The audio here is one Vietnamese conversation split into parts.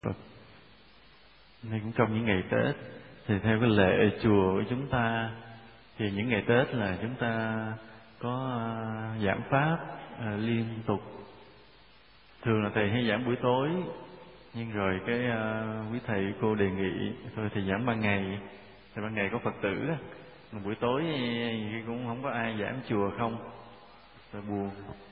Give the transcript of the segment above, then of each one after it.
Phật. Nên cũng trong những ngày Tết thì theo cái lệ chùa của chúng ta thì những ngày Tết là chúng ta có giảng pháp liên tục. Thường là thầy hay giảng buổi tối, nhưng rồi cái quý thầy cô đề nghị thôi thì giảng ban ngày. Thì ban ngày có Phật tử, mà buổi tối cũng không có ai giảng chùa không, rồi buồn.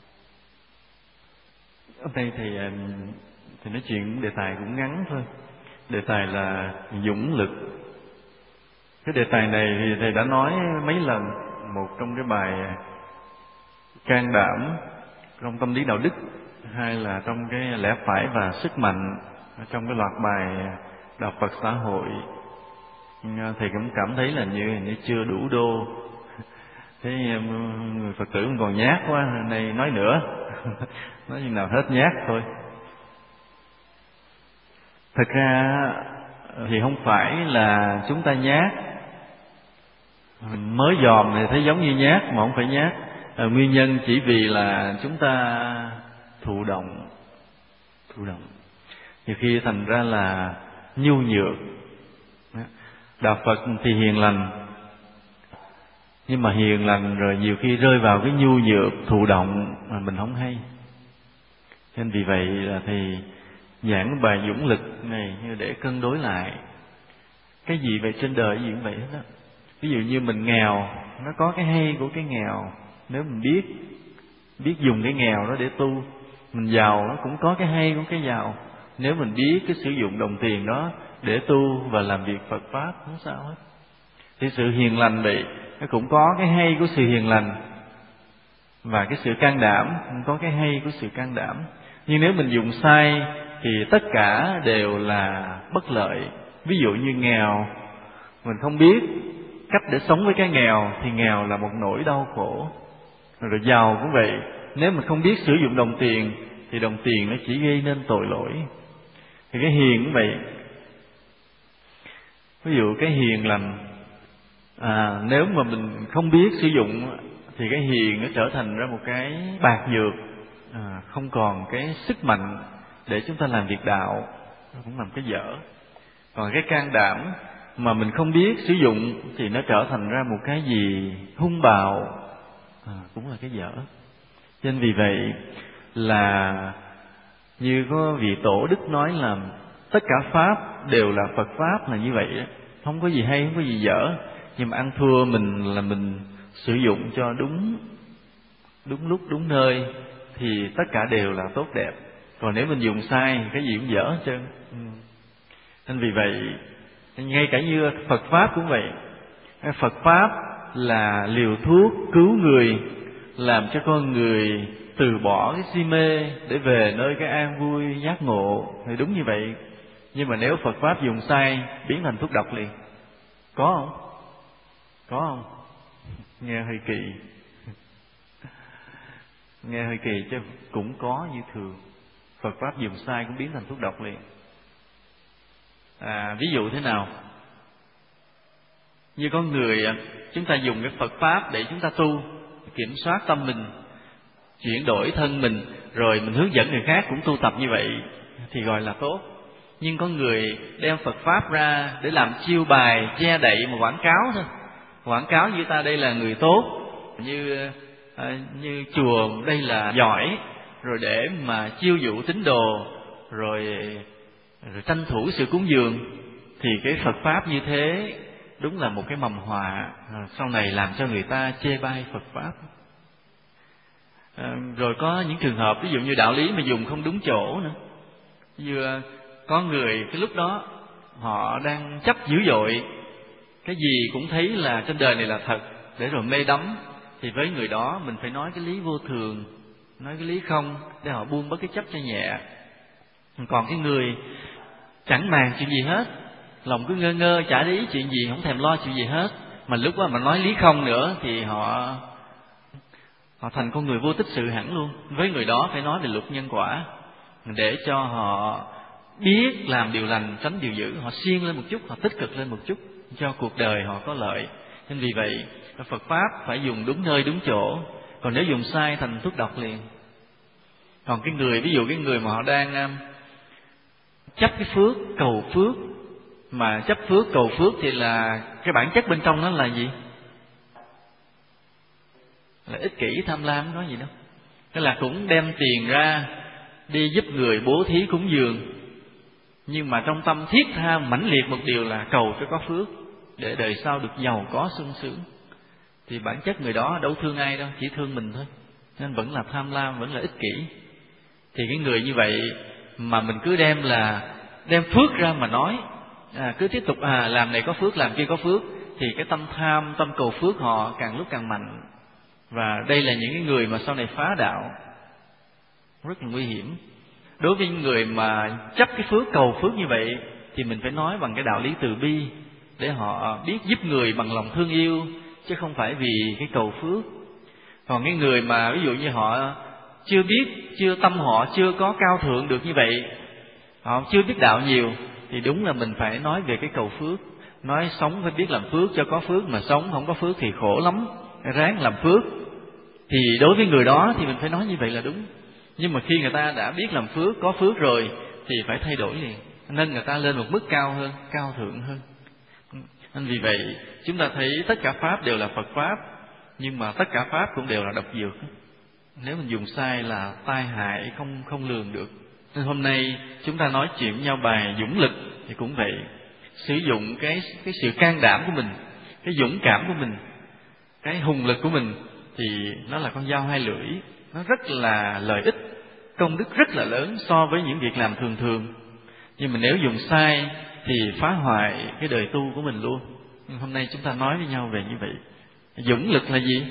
Hôm nay thì nói chuyện đề tài cũng ngắn thôi. Đề tài là dũng lực. Cái đề tài này thì thầy đã nói mấy lần. Một trong cái bài can đảm trong tâm lý đạo đức, hai là trong cái lẽ phải và sức mạnh trong cái loạt bài đạo Phật xã hội. Thầy cũng cảm thấy là như chưa đủ đô. Thế người Phật tử còn nhát quá, này nói nữa. Nói như nào hết nhát thôi. Thật ra thì không phải là chúng ta nhát, mình mới dòm thì thấy giống như nhát mà không phải nhát. Nguyên nhân chỉ vì là chúng ta thụ động. Nhiều khi thành ra là nhu nhược. Đạo Phật thì hiền lành, nhưng mà hiền lành rồi nhiều khi rơi vào cái nhu nhược thụ động mà mình không hay. Nên vì vậy là thầy giảng bài dũng lực này để cân đối lại. Cái gì vậy trên đời gì cũng vậy hết đó. Ví dụ như mình nghèo, nó có cái hay của cái nghèo nếu mình biết dùng cái nghèo đó để tu. Mình giàu, nó cũng có cái hay của cái giàu nếu mình biết cái sử dụng đồng tiền đó để tu và làm việc Phật Pháp, không sao hết. Thì sự hiền lành vậy, nó cũng có cái hay của sự hiền lành, và cái sự can đảm cũng có cái hay của sự can đảm. Nhưng nếu mình dùng sai thì tất cả đều là bất lợi. Ví dụ như nghèo, mình không biết cách để sống với cái nghèo thì nghèo là một nỗi đau khổ. Rồi giàu cũng vậy, nếu mình không biết sử dụng đồng tiền thì đồng tiền nó chỉ gây nên tội lỗi. Thì cái hiền cũng vậy. Ví dụ cái hiền lành, nếu mà mình không biết sử dụng thì cái hiền nó trở thành ra một cái bạc nhược, không còn cái sức mạnh để chúng ta làm việc đạo, nó cũng làm cái dở. Còn cái can đảm mà mình không biết sử dụng thì nó trở thành ra một cái gì hung bạo, cũng là cái dở. Cho nên vì vậy là như có vị tổ đức nói là tất cả pháp đều là Phật Pháp, là như vậy đó. Không có gì hay, không có gì dở. Nhưng mà ăn thua mình là mình sử dụng cho đúng lúc, đúng nơi thì tất cả đều là tốt đẹp. Còn nếu mình dùng sai cái gì cũng dở hết trơn. Nên vì vậy ngay cả như Phật Pháp cũng vậy. Phật Pháp là liều thuốc cứu người, làm cho con người từ bỏ cái si mê để về nơi cái an vui giác ngộ. Thì đúng như vậy. Nhưng mà nếu Phật Pháp dùng sai, biến thành thuốc độc liền. Có không? Có không? Nghe hơi kỳ. Nghe hơi kỳ chứ cũng có như thường. Phật Pháp dùng sai cũng biến thành thuốc độc liền. Ví dụ thế nào? Như có người, chúng ta dùng cái Phật Pháp để chúng ta tu, kiểm soát tâm mình, chuyển đổi thân mình, rồi mình hướng dẫn người khác cũng tu tập như vậy thì gọi là tốt. Nhưng có người đem Phật Pháp ra để làm chiêu bài, che đậy mà quảng cáo thôi. Quảng cáo như ta đây là người tốt, như chùa đây là giỏi, rồi để mà chiêu dụ tín đồ, rồi tranh thủ sự cúng dường. Thì cái Phật Pháp như thế đúng là một cái mầm họa, sau này làm cho người ta chê bai Phật Pháp. Rồi có những trường hợp ví dụ như đạo lý mà dùng không đúng chỗ nữa. Như có người cái lúc đó họ đang chấp dữ dội, cái gì cũng thấy là trên đời này là thật, để rồi mê đắm. Thì với người đó mình phải nói cái lý vô thường, nói cái lý không, để họ buông bớt cái chấp cho nhẹ. Còn cái người chẳng màng chuyện gì hết, lòng cứ ngơ ngơ chả để ý chuyện gì, không thèm lo chuyện gì hết, mà lúc đó mà nói lý không nữa thì họ thành con người vô tích sự hẳn luôn. Với người đó phải nói về luật nhân quả, để cho họ biết làm điều lành, tránh điều dữ. Họ siêng lên một chút, họ tích cực lên một chút, cho cuộc đời họ có lợi. Nên vì vậy Phật Pháp phải dùng đúng nơi đúng chỗ. Còn nếu dùng sai thành thuốc độc liền. Còn cái người, ví dụ cái người mà họ đang chấp cái phước, cầu phước. Mà chấp phước, cầu phước thì là cái bản chất bên trong nó là gì? Là ích kỷ, tham lam, có gì đâu. Thế là cũng đem tiền ra đi giúp người, bố thí cúng dường, nhưng mà trong tâm thiết tha mãnh liệt một điều là cầu cho có phước, để đời sau được giàu có sung sướng. Thì bản chất người đó đâu thương ai đâu, chỉ thương mình thôi, nên vẫn là tham lam, vẫn là ích kỷ. Thì cái người như vậy mà mình cứ đem phước ra mà nói, cứ tiếp tục làm này có phước, làm kia có phước, thì cái tâm tham, tâm cầu phước họ càng lúc càng mạnh. Và đây là những cái người mà sau này phá đạo, rất là nguy hiểm. Đối với những người mà chấp cái phước, cầu phước như vậy, thì mình phải nói bằng cái đạo lý từ bi, để họ biết giúp người bằng lòng thương yêu, chứ không phải vì cái cầu phước. Còn cái người mà ví dụ như họ chưa biết, tâm họ chưa có cao thượng được như vậy, họ chưa biết đạo nhiều, thì đúng là mình phải nói về cái cầu phước. Nói sống phải biết làm phước cho có phước, mà sống không có phước thì khổ lắm, ráng làm phước. Thì đối với người đó thì mình phải nói như vậy là đúng. Nhưng mà khi người ta đã biết làm phước, có phước rồi, thì phải thay đổi liền, nâng người ta lên một mức cao hơn, cao thượng hơn. Nên vì vậy chúng ta thấy tất cả pháp đều là Phật pháp, nhưng mà tất cả pháp cũng đều là độc dược. Nếu mình dùng sai là tai hại không lường được. Nên hôm nay chúng ta nói chuyện với nhau bài dũng lực thì cũng vậy. Sử dụng cái sự can đảm của mình, cái dũng cảm của mình, cái hùng lực của mình, thì nó là con dao hai lưỡi. Nó rất là lợi ích, công đức rất là lớn so với những việc làm thường thường. Nhưng mà nếu dùng sai thì phá hoại cái đời tu của mình luôn. Nhưng hôm nay chúng ta nói với nhau về như vậy. Dũng lực là gì?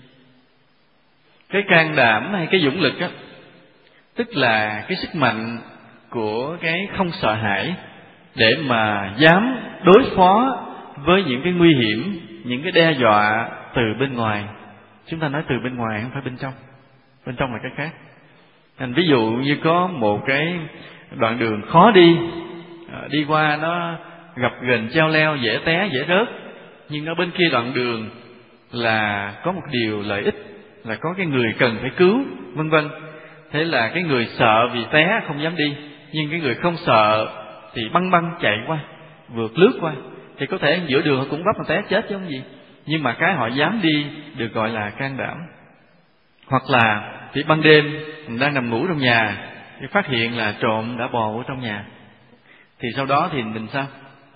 Cái can đảm hay cái dũng lực á, tức là cái sức mạnh của cái không sợ hãi, để mà dám đối phó với những cái nguy hiểm, những cái đe dọa từ bên ngoài. Chúng ta nói từ bên ngoài, không phải bên trong. Bên trong là cái khác. Nên ví dụ như có một cái đoạn đường khó đi qua nó gập ghềnh treo leo, dễ té dễ rớt, nhưng ở bên kia đoạn đường là có một điều lợi ích, là có cái người cần phải cứu, vân vân. Thế là cái người sợ vì té không dám đi, nhưng cái người không sợ thì băng chạy qua, vượt lướt qua. Thì có thể giữa đường họ cũng vấp mà té chết chứ không gì, nhưng mà cái họ dám đi được gọi là can đảm. Hoặc là thì ban đêm mình đang nằm ngủ trong nhà thì phát hiện là trộm đã bò vào trong nhà, thì sau đó thì mình sao?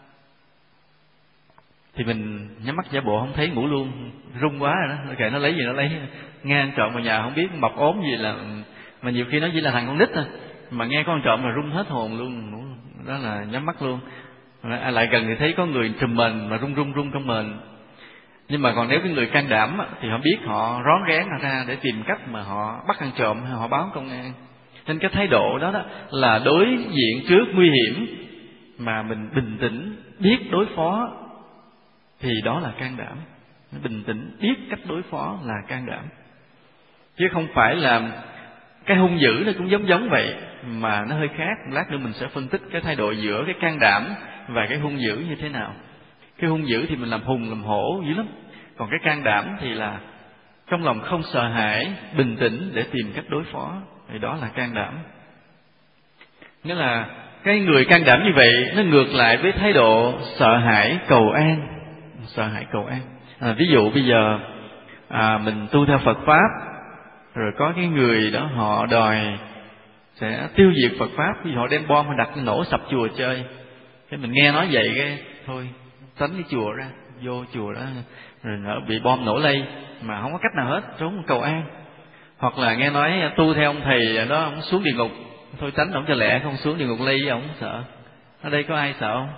Thì mình nhắm mắt giả bộ không thấy, ngủ luôn, run quá rồi đó, kệ nó lấy gì nó lấy, nghe ăn trộm vào nhà không biết mập ốm gì là, mà nhiều khi nó chỉ là thằng con nít thôi, mà nghe con trộm là run hết hồn luôn, đó là nhắm mắt luôn. Lại gần thì thấy có người trùm mền mà run trong mền. Nhưng mà còn nếu cái người can đảm thì họ biết, họ rón rén ra để tìm cách mà họ bắt ăn trộm hay họ báo công an. Nên cái thái độ đó là đối diện trước nguy hiểm mà mình bình tĩnh biết đối phó, thì đó là can đảm. Bình tĩnh biết cách đối phó là can đảm, chứ không phải là cái hung dữ. Nó cũng giống vậy mà nó hơi khác. Lát nữa mình sẽ phân tích cái thái độ giữa cái can đảm và cái hung dữ như thế nào. Cái hung dữ thì mình làm hùng làm hổ dữ lắm, còn cái can đảm thì là trong lòng không sợ hãi, bình tĩnh để tìm cách đối phó, thì đó là can đảm. Nghĩa là cái người can đảm như vậy nó ngược lại với thái độ sợ hãi cầu an. Sợ hãi cầu an. Ví dụ bây giờ mình tu theo Phật pháp, rồi có cái người đó họ đòi sẽ tiêu diệt Phật pháp, vì họ đem bom đặt nổ sập chùa chơi. Thế mình nghe nói vậy cái thôi tránh cái chùa ra, vô chùa đó rồi bị bom nổ lây mà không có cách nào hết, trốn cầu an. Hoặc là nghe nói tu theo ông thầy đó, ông xuống địa ngục, thôi tránh ổng cho lẹ, không xuống địa ngục lây ổng sợ. Ở đây có ai sợ không?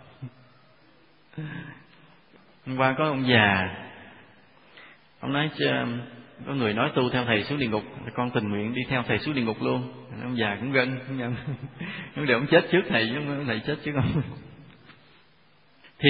Hôm qua có ông già, ông nói có người nói tu theo thầy xuống địa ngục, con tình nguyện đi theo thầy xuống địa ngục luôn. Ông già cũng gân, nhưng để ông chết trước thầy chứ ông thầy chết trước không. Thì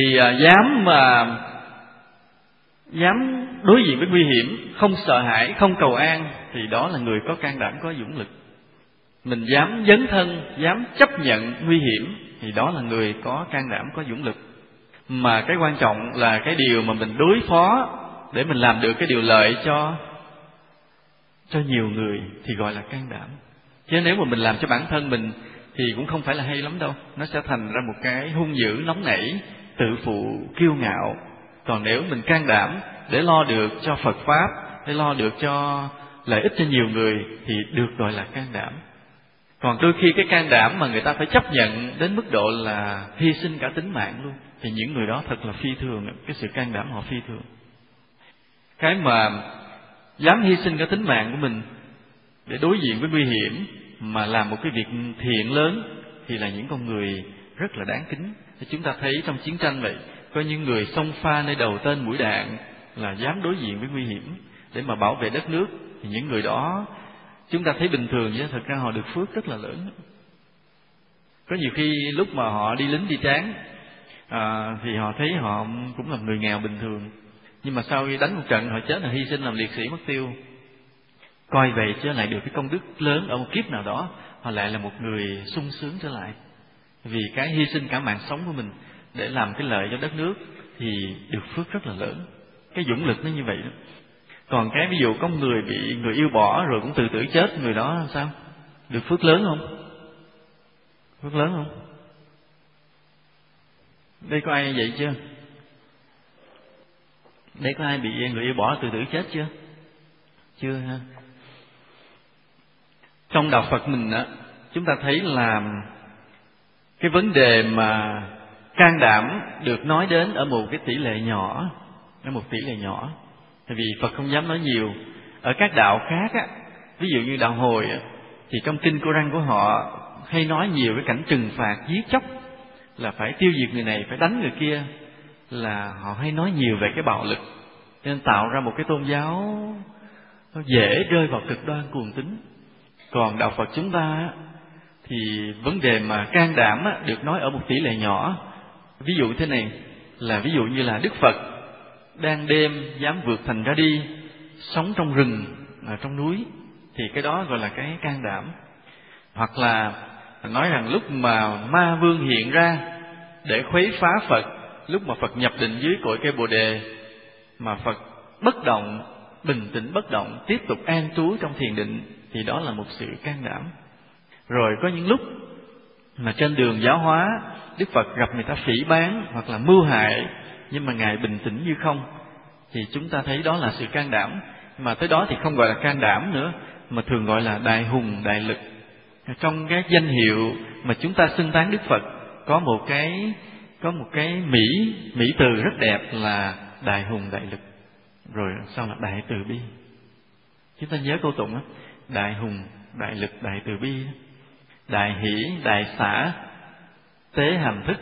dám đối diện với nguy hiểm, không sợ hãi, không cầu an, thì đó là người có can đảm, có dũng lực. Mình dám dấn thân, dám chấp nhận nguy hiểm, thì đó là người có can đảm, có dũng lực. Mà cái quan trọng là cái điều mà mình đối phó để mình làm được cái điều lợi cho nhiều người thì gọi là can đảm. Chứ nếu mà mình làm cho bản thân mình thì cũng không phải là hay lắm đâu. Nó sẽ thành ra một cái hung dữ, nóng nảy, tự phụ, kiêu ngạo. Còn nếu mình can đảm để lo được cho Phật Pháp, để lo được cho lợi ích cho nhiều người thì được gọi là can đảm. Còn đôi khi cái can đảm mà người ta phải chấp nhận đến mức độ là hy sinh cả tính mạng luôn, thì những người đó thật là phi thường, cái sự can đảm họ phi thường. Cái mà dám hy sinh cả tính mạng của mình để đối diện với nguy hiểm mà làm một cái việc thiện lớn thì là những con người rất là đáng kính. Thì chúng ta thấy trong chiến tranh vậy, có những người xông pha nơi đầu tên mũi đạn là dám đối diện với nguy hiểm để mà bảo vệ đất nước, thì những người đó chúng ta thấy bình thường chứ thật ra họ được phước rất là lớn. Có nhiều khi lúc mà họ đi lính đi tráng thì họ thấy họ cũng là người nghèo bình thường, nhưng mà sau khi đánh một trận họ chết là hy sinh làm liệt sĩ mất tiêu. Coi vậy chứ lại được cái công đức lớn, ở một kiếp nào đó họ lại là một người sung sướng trở lại, vì cái hy sinh cả mạng sống của mình để làm cái lợi cho đất nước thì được phước rất là lớn. Cái dũng lực nó như vậy đó. Còn cái ví dụ có người bị người yêu bỏ rồi cũng tự tử chết, người đó làm sao? Được phước lớn không? Phước lớn không? Đây có ai vậy chưa? Đây có ai bị người yêu bỏ tự tử chết chưa? Chưa ha. Trong đạo Phật mình á, chúng ta thấy là cái vấn đề mà can đảm được nói đến ở một cái tỷ lệ nhỏ, ở một tỷ lệ nhỏ. Tại vì Phật không dám nói nhiều. Ở các đạo khác á, ví dụ như đạo Hồi á, thì trong kinh Cô Răng của họ hay nói nhiều cái cảnh trừng phạt giết chóc, là phải tiêu diệt người này, phải đánh người kia, là họ hay nói nhiều về cái bạo lực, nên tạo ra một cái tôn giáo nó dễ rơi vào cực đoan cuồng tín. Còn đạo Phật chúng ta thì vấn đề mà can đảm được nói ở một tỷ lệ nhỏ. Ví dụ thế này, là ví dụ như là Đức Phật đang đêm dám vượt thành ra đi, sống trong rừng, trong núi, thì cái đó gọi là cái can đảm. Hoặc là nói rằng lúc mà ma vương hiện ra để khuấy phá Phật, lúc mà Phật nhập định dưới cội cây Bồ Đề, mà Phật bất động, bình tĩnh bất động, tiếp tục an trú trong thiền định, thì đó là một sự can đảm. Rồi có những lúc mà trên đường giáo hóa, Đức Phật gặp người ta phỉ báng hoặc là mưu hại, nhưng mà Ngài bình tĩnh như không, thì chúng ta thấy đó là sự can đảm. Mà tới đó thì không gọi là can đảm nữa, mà thường gọi là đại hùng đại lực. Trong cái danh hiệu mà chúng ta xưng tán Đức Phật có một cái mỹ từ rất đẹp là đại hùng đại lực. Rồi sau là đại từ bi. Chúng ta nhớ câu tụng đó, đại hùng đại lực đại từ bi, đại hỷ đại xả tế hành thức.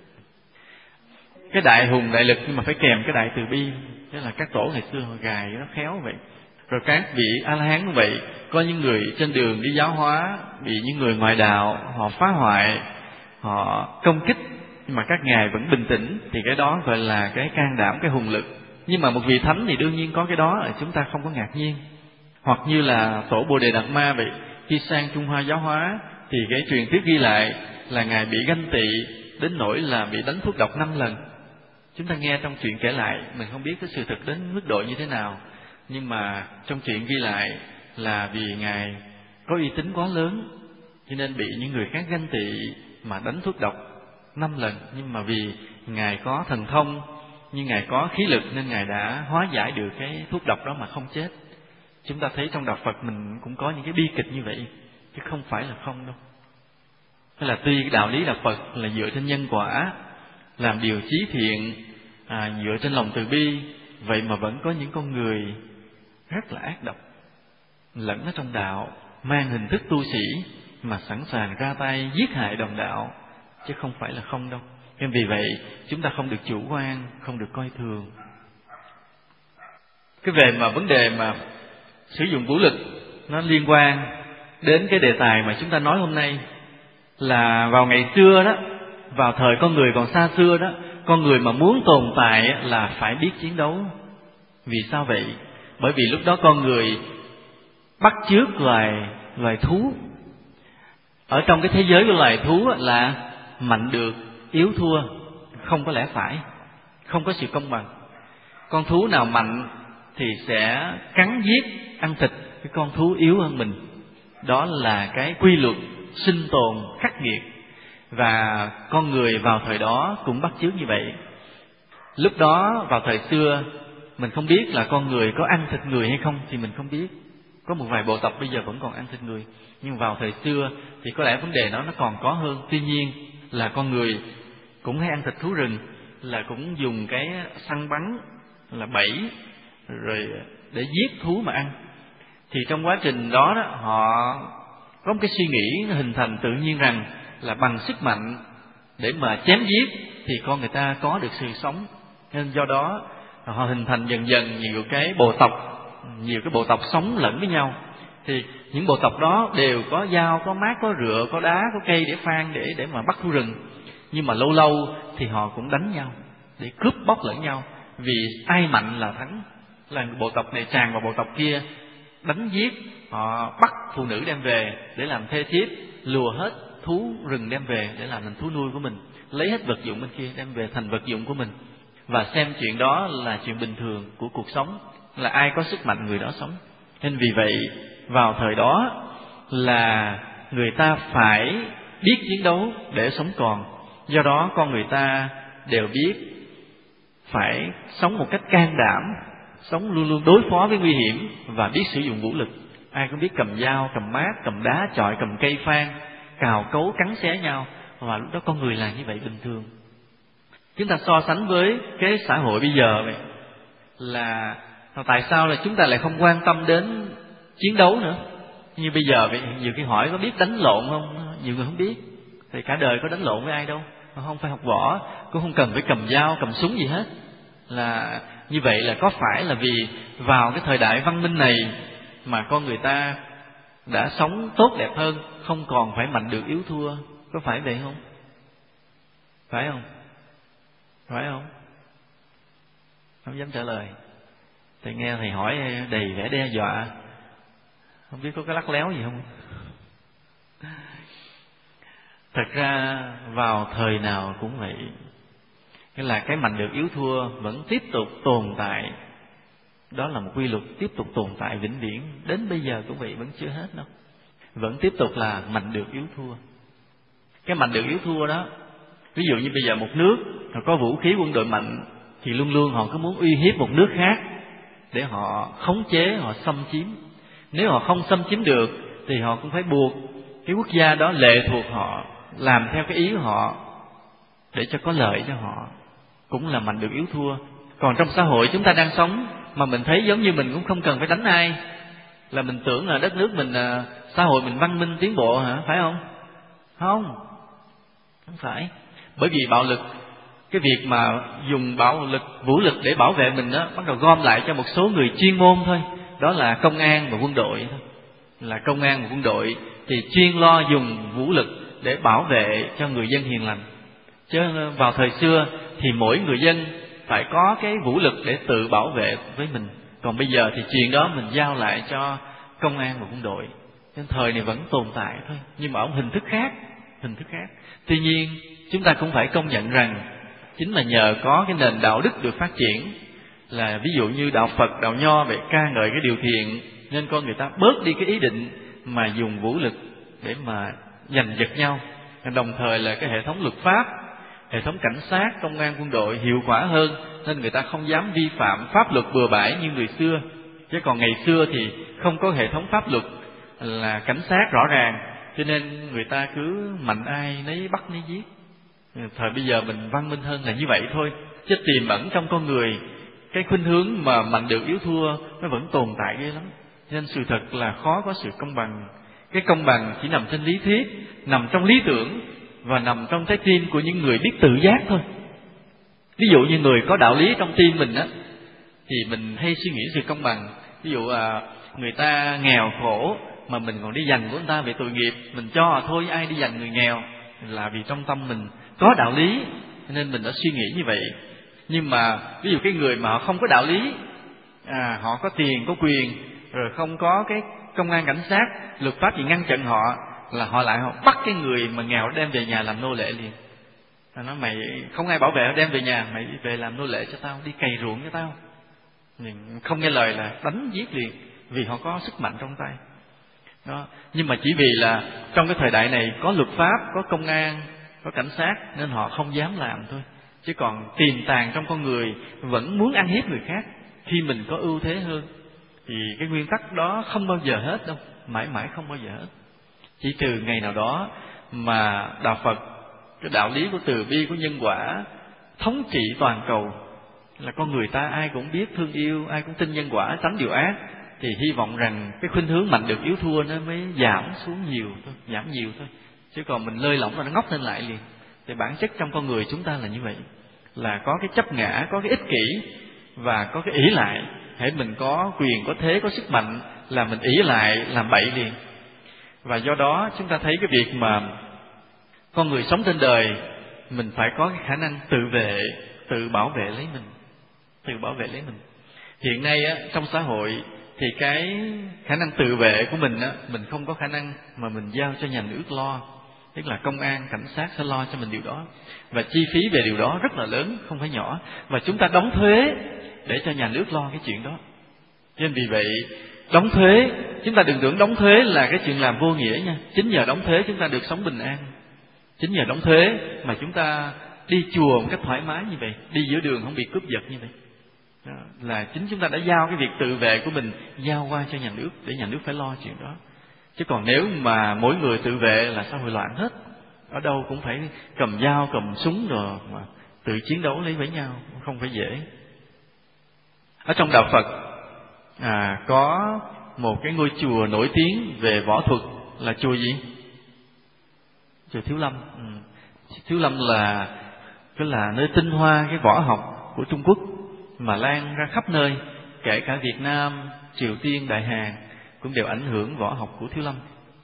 Cái đại hùng đại lực nhưng mà phải kèm cái đại từ bi, thế là các tổ ngày xưa họ gài nó khéo vậy. Rồi các vị A La Hán cũng vậy, có những người trên đường đi giáo hóa bị những người ngoại đạo họ phá hoại, họ công kích, nhưng mà các ngài vẫn bình tĩnh, thì cái đó gọi là cái can đảm, cái hùng lực. Nhưng mà một vị thánh thì đương nhiên có cái đó, chúng ta không có ngạc nhiên. Hoặc như là tổ Bồ Đề Đạt Ma vậy, khi sang Trung Hoa giáo hóa thì cái truyền thuyết ghi lại là ngài bị ganh tị đến nỗi là bị đánh thuốc độc 5 lần. Chúng ta nghe trong chuyện kể lại, mình không biết cái sự thực đến mức độ như thế nào, nhưng mà trong chuyện ghi lại là vì ngài có uy tín quá lớn, cho nên bị những người khác ganh tị mà đánh thuốc độc 5 lần. Nhưng mà vì ngài có thần thông, nhưng ngài có khí lực, nên ngài đã hóa giải được cái thuốc độc đó mà không chết. Chúng ta thấy trong đạo Phật mình cũng có những cái bi kịch như vậy, chứ không phải là không đâu. Thế là tuy cái đạo lý đạo Phật là dựa trên nhân quả, làm điều chí thiện, dựa trên lòng từ bi, vậy mà vẫn có những con người rất là ác độc lẫn ở trong đạo, mang hình thức tu sĩ mà sẵn sàng ra tay giết hại đồng đạo, chứ không phải là không đâu. Nên vì vậy chúng ta không được chủ quan, không được coi thường. Cái về mà vấn đề mà sử dụng vũ lực, nó liên quan đến cái đề tài mà chúng ta nói hôm nay. Là vào ngày xưa đó, vào thời con người còn xa xưa đó, con người mà muốn tồn tại là phải biết chiến đấu. Vì sao vậy? Bởi vì lúc đó con người bắt chước loài thú. Ở trong cái thế giới của loài thú là mạnh được, yếu thua, không có lẽ phải, không có sự công bằng. Con thú nào mạnh thì sẽ cắn giết, ăn thịt cái con thú yếu hơn mình. Đó là cái quy luật sinh tồn khắc nghiệt. Và con người vào thời đó cũng bắt chước như vậy. Lúc đó vào thời xưa mình không biết là con người có ăn thịt người hay không thì mình không biết. Có một vài bộ tộc bây giờ vẫn còn ăn thịt người, nhưng vào thời xưa thì có lẽ vấn đề đó nó còn có hơn. Tuy nhiên là con người cũng hay ăn thịt thú rừng, là cũng dùng cái săn bắn, là bẫy rồi để giết thú mà ăn. Thì trong quá trình đó, họ có một cái suy nghĩ hình thành tự nhiên rằng là bằng sức mạnh để mà chém giết thì con người ta có được sự sống. Nên do đó họ hình thành dần dần nhiều cái bộ tộc sống lẫn với nhau. Thì những bộ tộc đó đều có dao, có mát, có rựa, có đá, có cây để phang để mà bắt thú rừng. Nhưng mà lâu lâu thì họ cũng đánh nhau để cướp bóc lẫn nhau, vì ai mạnh là thắng. Là bộ tộc này tràn vào bộ tộc kia, đánh giết, họ bắt phụ nữ đem về để làm thê thiếp, lùa hết thú rừng đem về để làm thành thú nuôi của mình, lấy hết vật dụng bên kia đem về thành vật dụng của mình, và xem chuyện đó là chuyện bình thường của cuộc sống, là ai có sức mạnh người đó sống. Nên vì vậy vào thời đó là người ta phải biết chiến đấu để sống còn. Do đó con người ta đều biết phải sống một cách can đảm, sống luôn luôn đối phó với nguy hiểm và biết sử dụng vũ lực. Ai cũng biết cầm dao, cầm mát, cầm đá, chọi, cầm cây phang, cào cấu, cắn xé nhau. Và lúc đó con người làm như vậy bình thường. Chúng ta so sánh với cái xã hội bây giờ vậy, là tại sao là chúng ta lại không quan tâm đến chiến đấu nữa? Như bây giờ vậy, nhiều khi hỏi có biết đánh lộn không? Nhiều người không biết. Thì cả đời có đánh lộn với ai đâu, không phải học võ, cũng không cần phải cầm dao, cầm súng gì hết. Là như vậy là có phải là vì vào cái thời đại văn minh này mà con người ta đã sống tốt đẹp hơn, không còn phải mạnh được yếu thua? Có phải vậy không? Phải không? Phải không? Không dám trả lời. Thầy nghe thầy hỏi đầy vẻ đe dọa, không biết có cái lắc léo gì không? Thật ra vào thời nào cũng vậy, nghĩa là cái mạnh được yếu thua vẫn tiếp tục tồn tại. Đó là một quy luật tiếp tục tồn tại vĩnh viễn. Đến bây giờ cũng vậy, vẫn chưa hết đâu. Vẫn tiếp tục là mạnh được yếu thua. Cái mạnh được yếu thua đó, ví dụ như bây giờ một nước họ có vũ khí quân đội mạnh thì luôn luôn họ có muốn uy hiếp một nước khác để họ khống chế, họ xâm chiếm. Nếu họ không xâm chiếm được thì họ cũng phải buộc cái quốc gia đó lệ thuộc họ, làm theo cái ý của họ để cho có lợi cho họ. Cũng là mạnh được yếu thua. Còn trong xã hội chúng ta đang sống mà mình thấy giống như mình cũng không cần phải đánh ai, là mình tưởng là đất nước mình, xã hội mình văn minh tiến bộ hả? Phải không? Không phải. Bởi vì bạo lực, cái việc mà dùng bạo lực, vũ lực để bảo vệ mình đó, bắt đầu gom lại cho một số người chuyên môn thôi. Đó là công an và quân đội thôi. Là công an và quân đội thì chuyên lo dùng vũ lực để bảo vệ cho người dân hiền lành. Chứ vào thời xưa thì mỗi người dân phải có cái vũ lực để tự bảo vệ với mình. Còn bây giờ thì chuyện đó mình giao lại cho công an và quân đội. Nên thời này vẫn tồn tại thôi, nhưng mà ở hình thức khác. Tuy nhiên chúng ta cũng phải công nhận rằng chính là nhờ có cái nền đạo đức được phát triển, là ví dụ như đạo Phật, đạo Nho về ca ngợi cái điều thiện, nên con người ta bớt đi cái ý định mà dùng vũ lực để mà giành giật nhau. Đồng thời là cái hệ thống luật pháp, hệ thống cảnh sát, công an, quân đội hiệu quả hơn, nên người ta không dám vi phạm pháp luật bừa bãi như người xưa. Chứ còn ngày xưa thì không có hệ thống pháp luật là cảnh sát rõ ràng, cho nên người ta cứ mạnh ai nấy bắt nấy giết. Thời bây giờ mình văn minh hơn là như vậy thôi. Chứ tiềm ẩn trong con người cái khuynh hướng mà mạnh được yếu thua nó vẫn tồn tại ghê lắm. Nên sự thật là khó có sự công bằng. Cái công bằng chỉ nằm trên lý thuyết, nằm trong lý tưởng và nằm trong trái tim của những người biết tự giác thôi. Ví dụ như người có đạo lý trong tim mình á, thì mình hay suy nghĩ sự công bằng. Ví dụ người ta nghèo khổ mà mình còn đi giành của người ta về tội nghiệp, mình cho thôi, ai đi giành người nghèo, là vì trong tâm mình có đạo lý nên mình đã suy nghĩ như vậy. Nhưng mà ví dụ cái người mà họ không có đạo lý, họ có tiền, có quyền, rồi không có cái công an, cảnh sát, luật pháp gì ngăn chặn họ, là họ lại bắt cái người mà nghèo đem về nhà làm nô lệ liền. Nói mày không ai bảo vệ, đem về nhà, mày đi về làm nô lệ cho tao, đi cày ruộng cho tao. Không nghe lời là đánh giết liền, vì họ có sức mạnh trong tay. đó. Nhưng mà chỉ vì là trong cái thời đại này có luật pháp, có công an, có cảnh sát nên họ không dám làm thôi. Chứ còn tiềm tàng trong con người vẫn muốn ăn hiếp người khác khi mình có ưu thế hơn. Thì cái nguyên tắc đó không bao giờ hết đâu, mãi mãi không bao giờ hết. Chỉ trừ ngày nào đó mà đạo Phật, cái đạo lý của từ bi, của nhân quả thống trị toàn cầu, là con người ta ai cũng biết thương yêu, ai cũng tin nhân quả, tránh điều ác, thì hy vọng rằng cái khuynh hướng mạnh được yếu thua nó mới giảm xuống nhiều thôi, giảm nhiều thôi. Chứ còn mình lơi lỏng là nó ngóc lên lại liền. Thì bản chất trong con người chúng ta là như vậy, là có cái chấp ngã, có cái ích kỷ và có cái ỷ lại. Hễ mình có quyền, có thế, có sức mạnh là mình ỷ lại, làm bậy liền. Và do đó chúng ta thấy cái việc mà con người sống trên đời, mình phải có cái khả năng tự vệ, tự bảo vệ lấy mình, tự bảo vệ lấy mình. Hiện nay á, trong xã hội thì cái khả năng tự vệ của mình á, mình không có khả năng mà mình giao cho nhà nước lo, tức là công an, cảnh sát sẽ lo cho mình điều đó. Và chi phí về điều đó rất là lớn, không phải nhỏ. Và chúng ta đóng thuế để cho nhà nước lo cái chuyện đó. Cho nên vì vậy, đóng thuế, chúng ta đừng tưởng đóng thuế là cái chuyện làm vô nghĩa nha. Chính nhờ đóng thuế chúng ta được sống bình an. Chính nhờ đóng thuế mà chúng ta đi chùa một cách thoải mái như vậy, đi giữa đường không bị cướp giật như vậy. Đó, là chính chúng ta đã giao cái việc tự vệ của mình giao qua cho nhà nước, để nhà nước phải lo chuyện đó. Chứ còn nếu mà mỗi người tự vệ là xã hội loạn hết. Ở đâu cũng phải cầm dao, cầm súng rồi mà tự chiến đấu lấy với nhau, không phải dễ. Ở trong đạo Phật có một cái ngôi chùa nổi tiếng về võ thuật là chùa gì? Chùa Thiếu Lâm. Thiếu Lâm là nơi tinh hoa cái võ học của Trung Quốc mà lan ra khắp nơi, kể cả Việt Nam, Triều Tiên, Đại Hàn cũng đều ảnh hưởng võ học của Thiếu Lâm.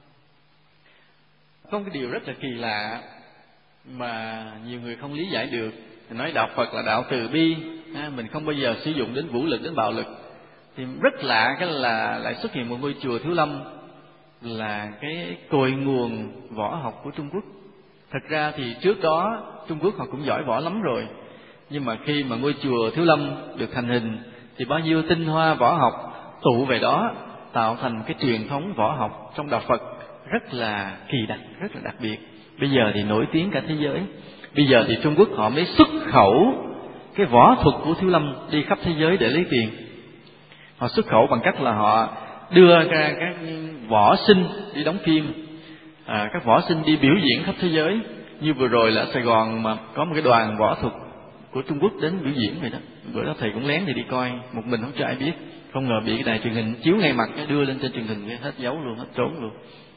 Có một cái điều rất là kỳ lạ mà nhiều người không lý giải được. Nói đạo Phật là đạo từ bi, mình không bao giờ sử dụng đến vũ lực, đến bạo lực. Thì rất lạ cái là lại xuất hiện một ngôi chùa Thiếu Lâm là cái cội nguồn võ học của Trung Quốc. Thật ra thì trước đó Trung Quốc họ cũng giỏi võ lắm rồi, nhưng mà khi mà ngôi chùa Thiếu Lâm được thành hình thì bao nhiêu tinh hoa võ học tụ về đó, tạo thành cái truyền thống võ học trong đạo Phật rất là kỳ đặc, rất là đặc biệt. Bây giờ thì nổi tiếng cả thế giới. Bây giờ thì Trung Quốc họ mới xuất khẩu cái võ thuật của Thiếu Lâm đi khắp thế giới để lấy tiền. Họ xuất khẩu bằng cách là họ đưa ra các võ sinh đi đóng phim, các võ sinh đi biểu diễn khắp thế giới. Như vừa rồi là ở Sài Gòn mà có một cái đoàn võ thuật của Trung Quốc đến biểu diễn vậy đó. Bữa đó thầy cũng lén thì đi coi, một mình không cho ai biết. Không ngờ bị cái đài truyền hình chiếu ngay mặt, đưa lên trên truyền hình, hết giấu luôn, hết trốn luôn.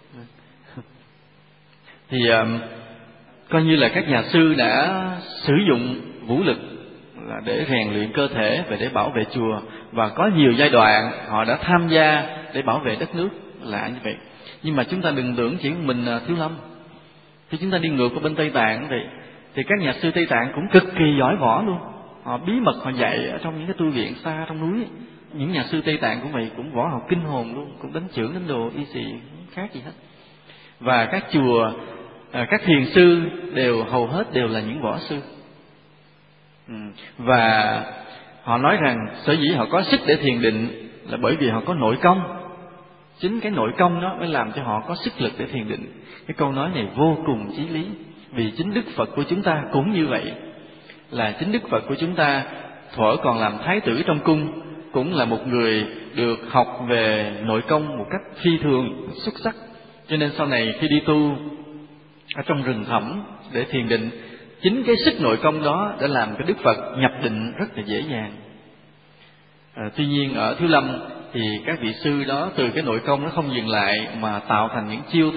Thì coi như là các nhà sư đã sử dụng vũ lực là để rèn luyện cơ thể và để bảo vệ chùa, và có nhiều giai đoạn họ đã tham gia để bảo vệ đất nước là như vậy. Nhưng mà chúng ta đừng tưởng chỉ mình Thiếu Lâm. Khi chúng ta đi ngược qua bên Tây Tạng thì các nhà sư Tây Tạng cũng cực kỳ giỏi võ luôn. Họ bí mật họ dạy ở trong những cái tu viện xa trong núi. Những nhà sư Tây Tạng cũng vậy, cũng võ học kinh hồn luôn, cũng đánh chưởng đánh đồ y xì, không khác gì hết. Và các chùa, các thiền sư hầu hết đều là những võ sư. Và họ nói rằng sở dĩ họ có sức để thiền định là bởi vì họ có nội công. Chính cái nội công đó mới làm cho họ có sức lực để thiền định. Cái câu nói này vô cùng chí lý. Vì chính Đức Phật của chúng ta cũng như vậy. Là chính Đức Phật của chúng ta thuở còn làm thái tử trong cung cũng là một người được học về nội công một cách phi thường xuất sắc. Cho nên sau này khi đi tu ở trong rừng thẳm để thiền định, chính cái sức nội công đó đã làm cho Đức Phật nhập định rất là dễ dàng. Tuy nhiên ở Thiếu Lâm thì các vị sư đó từ cái nội công nó không dừng lại mà tạo thành những chiêu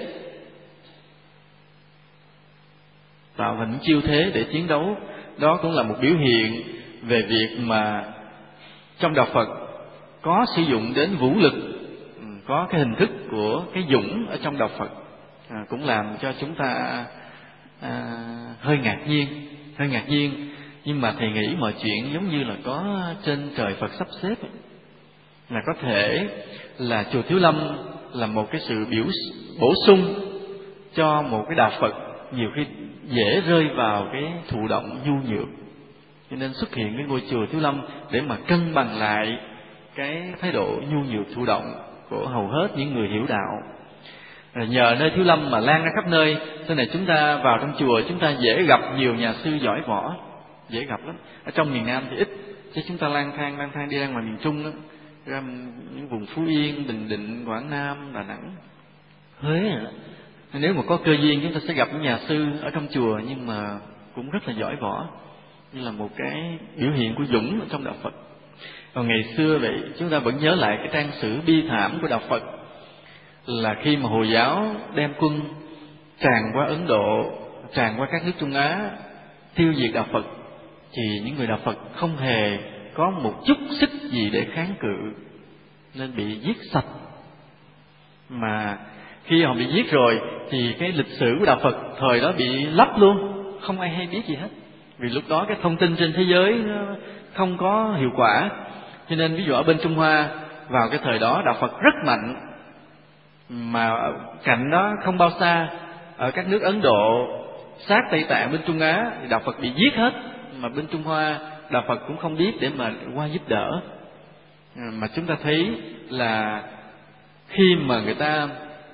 thế để chiến đấu. Đó cũng là một biểu hiện về việc mà trong đạo Phật có sử dụng đến vũ lực, có cái hình thức của cái dũng ở trong đạo Phật, cũng làm cho chúng ta hơi ngạc nhiên. Nhưng mà thầy nghĩ mọi chuyện giống như là có trên trời Phật sắp xếp, là có thể là chùa Thiếu Lâm là một cái sự bổ sung cho một cái đạo Phật nhiều khi dễ rơi vào cái thụ động nhu nhược. Cho nên xuất hiện cái ngôi chùa Thiếu Lâm để mà cân bằng lại cái thái độ nhu nhược thụ động của hầu hết những người hiểu đạo. Rồi nhờ nơi Thiếu Lâm mà lan ra khắp nơi. Sau này chúng ta vào trong chùa, chúng ta dễ gặp nhiều nhà sư giỏi võ, dễ gặp lắm. Ở trong miền Nam thì ít, chứ chúng ta lang thang đi ra ngoài miền Trung đó, ra những vùng Phú Yên, Bình Định, Quảng Nam, Đà Nẵng, Huế. Nếu mà có cơ duyên chúng ta sẽ gặp những nhà sư ở trong chùa nhưng mà cũng rất là giỏi võ, như là một cái biểu hiện của dũng ở trong đạo Phật. Còn ngày xưa vậy, chúng ta vẫn nhớ lại cái trang sử bi thảm của đạo Phật, là khi mà Hồi giáo đem quân tràn qua Ấn Độ, tràn qua các nước Trung Á tiêu diệt đạo Phật, thì những người đạo Phật không hề có một chút sức gì để kháng cự, nên bị giết sạch. Mà khi họ bị giết rồi thì cái lịch sử của đạo Phật thời đó bị lấp luôn, không ai hay biết gì hết. Vì lúc đó cái thông tin trên thế giới nó không có hiệu quả. Cho nên ví dụ ở bên Trung Hoa vào cái thời đó đạo Phật rất mạnh, mà cạnh đó không bao xa ở các nước Ấn Độ, sát Tây Tạng bên Trung Á thì đạo Phật bị giết hết, mà bên Trung Hoa đạo Phật cũng không biết để mà qua giúp đỡ. Mà chúng ta thấy là khi mà người ta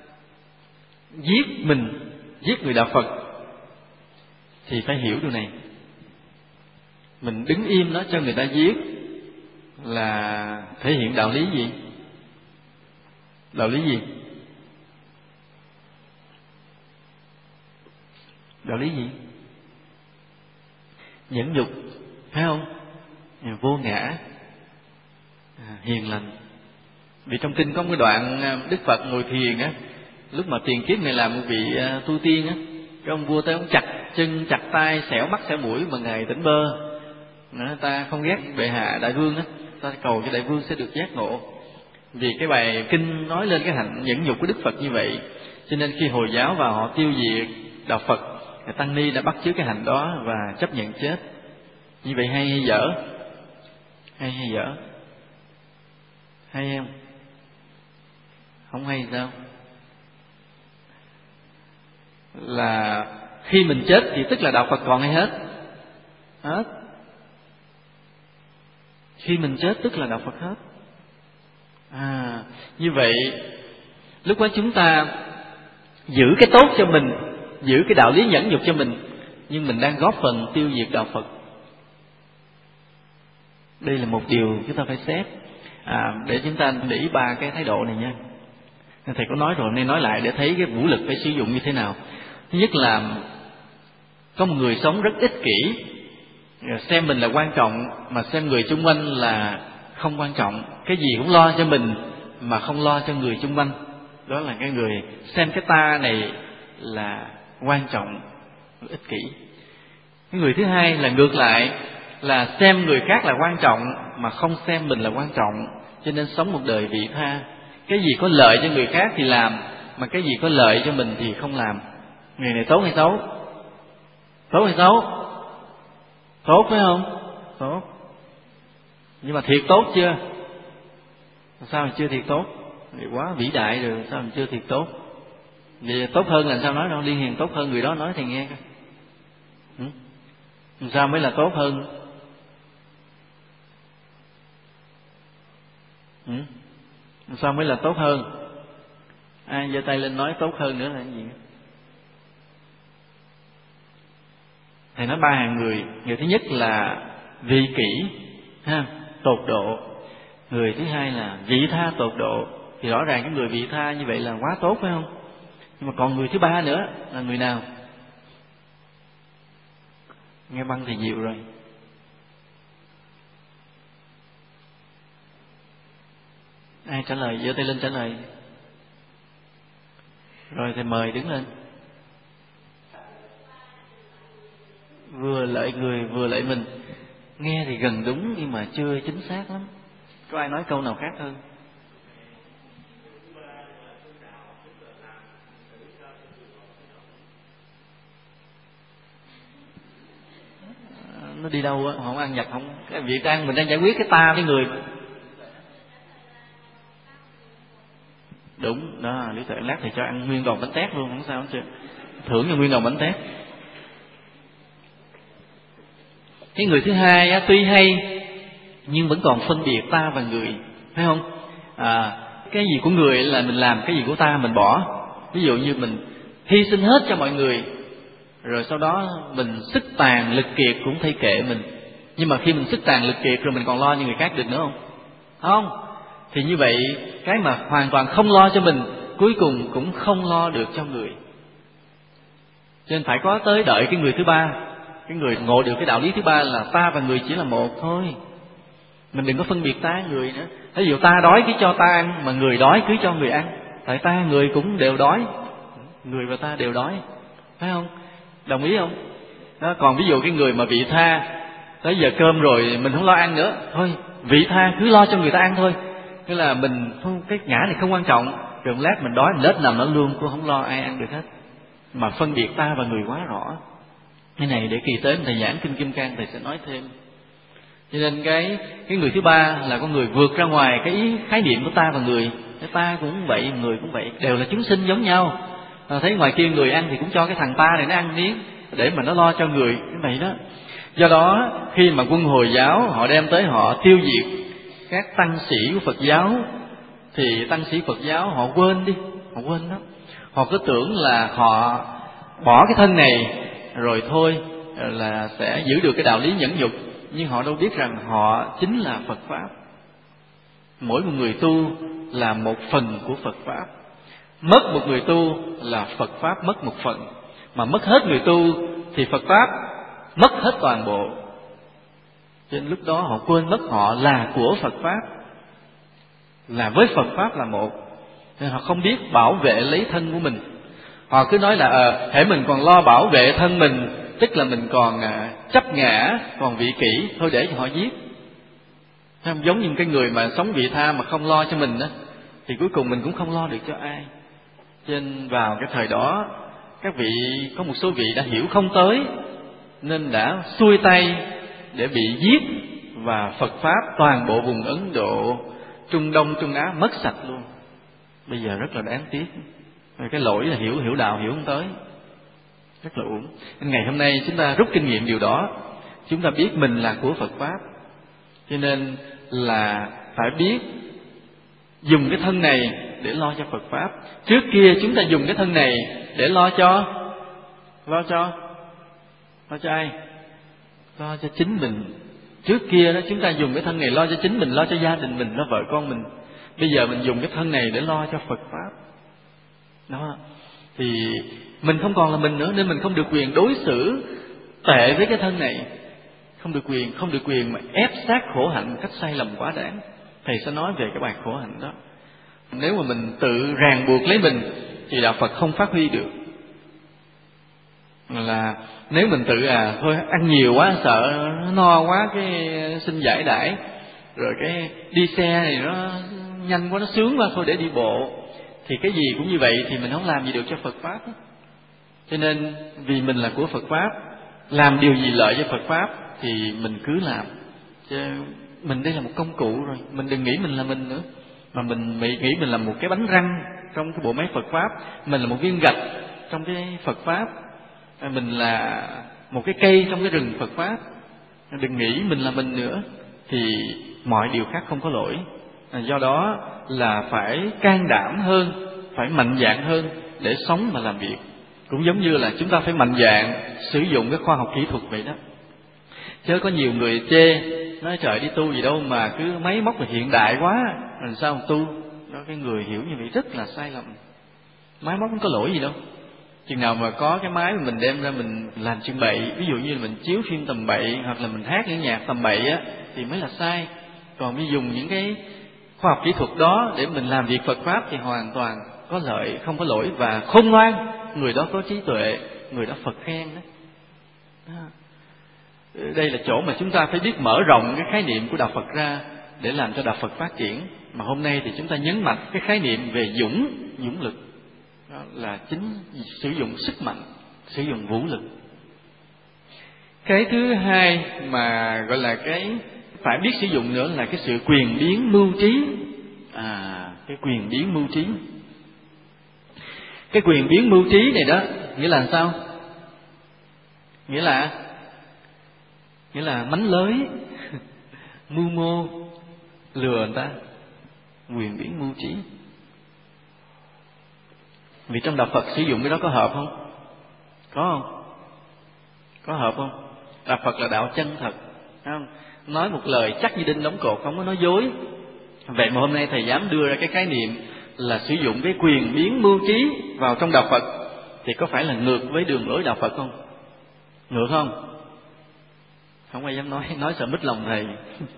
giết người đạo Phật thì phải hiểu điều này. Mình đứng im đó cho người ta giết là thể hiện đạo lý gì? Đạo lý gì? Đạo lý gì? Nhẫn nhục, phải không? Vô ngã, hiền lành. Vì trong kinh có một cái đoạn Đức Phật ngồi thiền á, lúc mà tiền kiếp Ngài làm một vị tu tiên á, cái ông vua tới ông chặt chân, chặt tay, xẻo mắt, xẻo mũi mà Ngài tỉnh bơ. Ta không ghét bệ hạ đại vương á, ta cầu cho đại vương sẽ được giác ngộ. Vì cái bài kinh nói lên cái hạnh nhẫn nhục của Đức Phật như vậy, cho nên khi Hồi giáo vào họ tiêu diệt đạo Phật, Tăng Ni đã bắt chước cái hạnh đó và chấp nhận chết. Như vậy hay dở? Hay dở? Hay không? Không hay sao? Là khi mình chết thì tức là đạo Phật còn hay hết? Hết. Khi mình chết tức là đạo Phật hết. Như vậy lúc đó chúng ta giữ cái tốt cho mình, giữ cái đạo lý nhẫn nhục cho mình, nhưng mình đang góp phần tiêu diệt đạo Phật. Đây là một điều chúng ta phải xét. Để chúng ta để ý ba cái thái độ này nha. Thầy có nói rồi nên nói lại để thấy cái vũ lực phải sử dụng như thế nào. Thứ nhất là có một người sống rất ích kỷ, xem mình là quan trọng mà xem người xung quanh là không quan trọng, cái gì cũng lo cho mình mà không lo cho người xung quanh. Đó là cái người xem cái ta này là quan trọng, ích kỷ. Cái người thứ hai là ngược lại, là xem người khác là quan trọng mà không xem mình là quan trọng, cho nên sống một đời vị tha. Cái gì có lợi cho người khác thì làm, mà cái gì có lợi cho mình thì không làm. Người này tốt hay xấu? Tốt hay xấu? Tốt phải không? Tốt. Nhưng mà thiệt tốt chưa? Sao mình chưa thiệt tốt? Thì quá vĩ đại rồi, sao mình chưa thiệt tốt? Vì tốt hơn là sao nói đâu, liên hiền tốt hơn người đó nói thì nghe coi. Sao mới là tốt hơn? Sao mới là tốt hơn? Ai giơ tay lên nói tốt hơn nữa là cái gì? Thầy nói ba hàng người. Người thứ nhất là vị kỷ, tột độ. Người thứ hai là vị tha tột độ. Thì rõ ràng cái người vị tha như vậy là quá tốt, phải không? Nhưng mà còn người thứ ba nữa là người nào? Nghe băng thì nhiều rồi. Ai trả lời? Giơ tay lên trả lời. Rồi thầy mời đứng lên. Vừa lợi người vừa lợi mình. Nghe thì gần đúng nhưng mà chưa chính xác lắm. Có ai nói câu nào khác hơn? Nó đi đâu á? Không ăn nhập không? Cái việc mình đang giải quyết cái ta với người. Đúng đó, lý tưởng lát thì cho ăn nguyên đòn bánh tét luôn, không sao hết trơn. Thưởng cho nguyên đòn bánh tét. Cái người thứ hai á, tuy hay nhưng vẫn còn phân biệt ta và người, phải không? cái gì của người là mình làm, cái gì của ta mình bỏ. Ví dụ như mình hy sinh hết cho mọi người, rồi sau đó mình sức tàn lực kiệt cũng thay kệ mình. Nhưng mà khi mình sức tàn lực kiệt rồi mình còn lo cho người khác được nữa không? Không. Thì như vậy cái mà hoàn toàn không lo cho mình, cuối cùng cũng không lo được cho người. Cho nên phải có tới đợi cái người thứ ba, cái người ngộ được cái đạo lý thứ ba là ta và người chỉ là một thôi. Mình đừng có phân biệt ta người nữa. Ví dụ ta đói cứ cho ta ăn, mà người đói cứ cho người ăn. Tại ta người cũng đều đói, người và ta đều đói, phải không? Đồng ý không? Đó, còn ví dụ cái người mà vị tha, tới giờ cơm rồi mình không lo ăn nữa, thôi vị tha cứ lo cho người ta ăn thôi. Tức là mình không, cái ngã này không quan trọng, rồi một lát mình đói mình lết nằm nó luôn, cũng không lo ai ăn được hết. Mà phân biệt ta và người quá rõ. Cái này để kỳ tới thầy giảng Kinh Kim Cang thầy sẽ nói thêm. Cho nên cái người thứ ba là con người vượt ra ngoài cái ý khái niệm của ta và người. Cái ta cũng vậy, người cũng vậy, đều là chúng sinh giống nhau. Thấy ngoài kia người ăn thì cũng cho cái thằng ta này nó ăn miếng để mà nó lo cho người, cái vậy đó. Do đó khi mà quân Hồi giáo họ đem tới họ tiêu diệt các tăng sĩ của Phật giáo, thì tăng sĩ Phật giáo họ quên đi, họ quên đó. Họ cứ tưởng là họ bỏ cái thân này rồi thôi là sẽ giữ được cái đạo lý nhẫn nhục, nhưng họ đâu biết rằng họ chính là Phật Pháp. Mỗi một người tu là một phần của Phật Pháp. Mất một người tu là Phật Pháp mất một phần, mà mất hết người tu thì Phật Pháp mất hết toàn bộ. Cho nên lúc đó họ quên mất họ là của Phật Pháp, là với Phật Pháp là một. Nên họ không biết bảo vệ lấy thân của mình. Họ cứ nói là hễ mình còn lo bảo vệ thân mình, tức là mình còn chấp ngã, còn vị kỷ, thôi để cho họ giết. Giống như cái người mà sống vị tha mà không lo cho mình đó, thì cuối cùng mình cũng không lo được cho ai. Cho nên vào cái thời đó, các vị có một số vị đã hiểu không tới, nên đã xuôi tay để bị giết, và Phật Pháp toàn bộ vùng Ấn Độ, Trung Đông, Trung Á mất sạch luôn. Bây giờ rất là đáng tiếc. Cái lỗi là hiểu đạo hiểu không tới, rất là uổng. Ngày hôm nay chúng ta rút kinh nghiệm điều đó. Chúng ta biết mình là của Phật Pháp, cho nên là phải biết dùng cái thân này để lo cho Phật Pháp. Trước kia chúng ta dùng cái thân này để lo cho ai? Lo cho chính mình. Trước kia đó chúng ta dùng cái thân này lo cho chính mình, lo cho gia đình mình, lo vợ con mình. Bây giờ mình dùng cái thân này để lo cho Phật Pháp. Đó. Thì mình không còn là mình nữa, nên mình không được quyền đối xử tệ với cái thân này. Không được quyền mà ép sát khổ hạnh một cách sai lầm quá đáng. Thầy sẽ nói về cái bài khổ hạnh đó. Nếu mà mình tự ràng buộc lấy mình thì đạo Phật không phát huy được. Là nếu mình tự thôi ăn nhiều quá sợ nó no quá cái xin giải đãi, rồi cái đi xe thì nó nhanh quá nó sướng quá thôi để đi bộ, thì cái gì cũng như vậy thì mình không làm gì được cho Phật Pháp. Cho nên vì mình là của Phật Pháp, làm điều gì lợi cho Phật Pháp thì mình cứ làm. Chứ mình đây là một công cụ rồi, mình đừng nghĩ mình là mình nữa, mà mình nghĩ mình là một cái bánh răng trong cái bộ máy Phật Pháp, mình là một viên gạch trong cái Phật Pháp, mình là một cái cây trong cái rừng Phật Pháp. Đừng nghĩ mình là mình nữa, thì mọi điều khác không có lỗi. Do đó là phải can đảm hơn, phải mạnh dạn hơn để sống và làm việc. Cũng giống như là chúng ta phải mạnh dạn sử dụng cái khoa học kỹ thuật vậy đó. Chứ có nhiều người chê, nói trời đi tu gì đâu mà cứ máy móc là hiện đại quá, làm sao mà tu. Đó, cái người hiểu như vậy rất là sai lầm. Máy móc không có lỗi gì đâu. Chừng nào mà có cái máy mà mình đem ra mình làm trưng bày, ví dụ như là mình chiếu phim tầm bậy hoặc là mình hát những nhạc tầm bậy á, thì mới là sai. Còn mới dùng những cái khoa học kỹ thuật đó để mình làm việc Phật Pháp thì hoàn toàn có lợi, không có lỗi và khôn ngoan. Người đó có trí tuệ, người đó Phật khen đó. Đây là chỗ mà chúng ta phải biết mở rộng cái khái niệm của đạo Phật ra để làm cho đạo Phật phát triển. Mà hôm nay thì chúng ta nhấn mạnh cái khái niệm về dũng lực. Đó là chính sử dụng sức mạnh, sử dụng vũ lực. Cái thứ hai mà gọi là cái phải biết sử dụng nữa là cái sự quyền biến mưu trí. Cái quyền biến mưu trí. Cái quyền biến mưu trí này đó nghĩa là sao? Nghĩa là mánh lới, mưu mô, lừa người ta. Quyền biến mưu trí. Vì trong đạo Phật sử dụng cái đó có hợp không? Có không? Có hợp không? Đạo Phật là đạo chân thật, phải không? Nói một lời chắc như đinh đóng cột, không có nói dối. Vậy mà hôm nay thầy dám đưa ra cái khái niệm là sử dụng cái quyền biến mưu trí vào trong đạo Phật, thì có phải là ngược với đường lối đạo Phật không? Ngược không? Không ai dám nói sợ mít lòng thầy.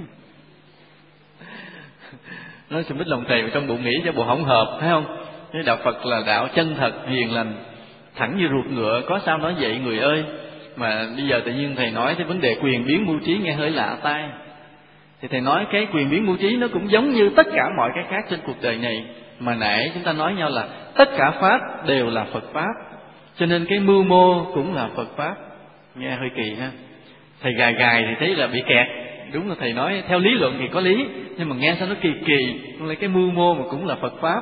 Nói sợ mít lòng thầy mà trong bụng nghĩ cho bộ không hợp, phải không? Cái đạo Phật là đạo chân thật, hiền lành, thẳng như ruột ngựa, có sao nói vậy người ơi. Mà bây giờ tự nhiên thầy nói cái vấn đề quyền biến mưu trí nghe hơi lạ tai. Thì thầy nói cái quyền biến mưu trí nó cũng giống như tất cả mọi cái khác trên cuộc đời này. Mà nãy chúng ta nói nhau là tất cả Pháp đều là Phật Pháp, cho nên cái mưu mô cũng là Phật Pháp. Nghe hơi kỳ ha. Thầy gài thì thấy là bị kẹt. Đúng là thầy nói theo lý luận thì có lý, nhưng mà nghe sao nó kỳ kỳ. Lấy cái mưu mô mà cũng là Phật Pháp.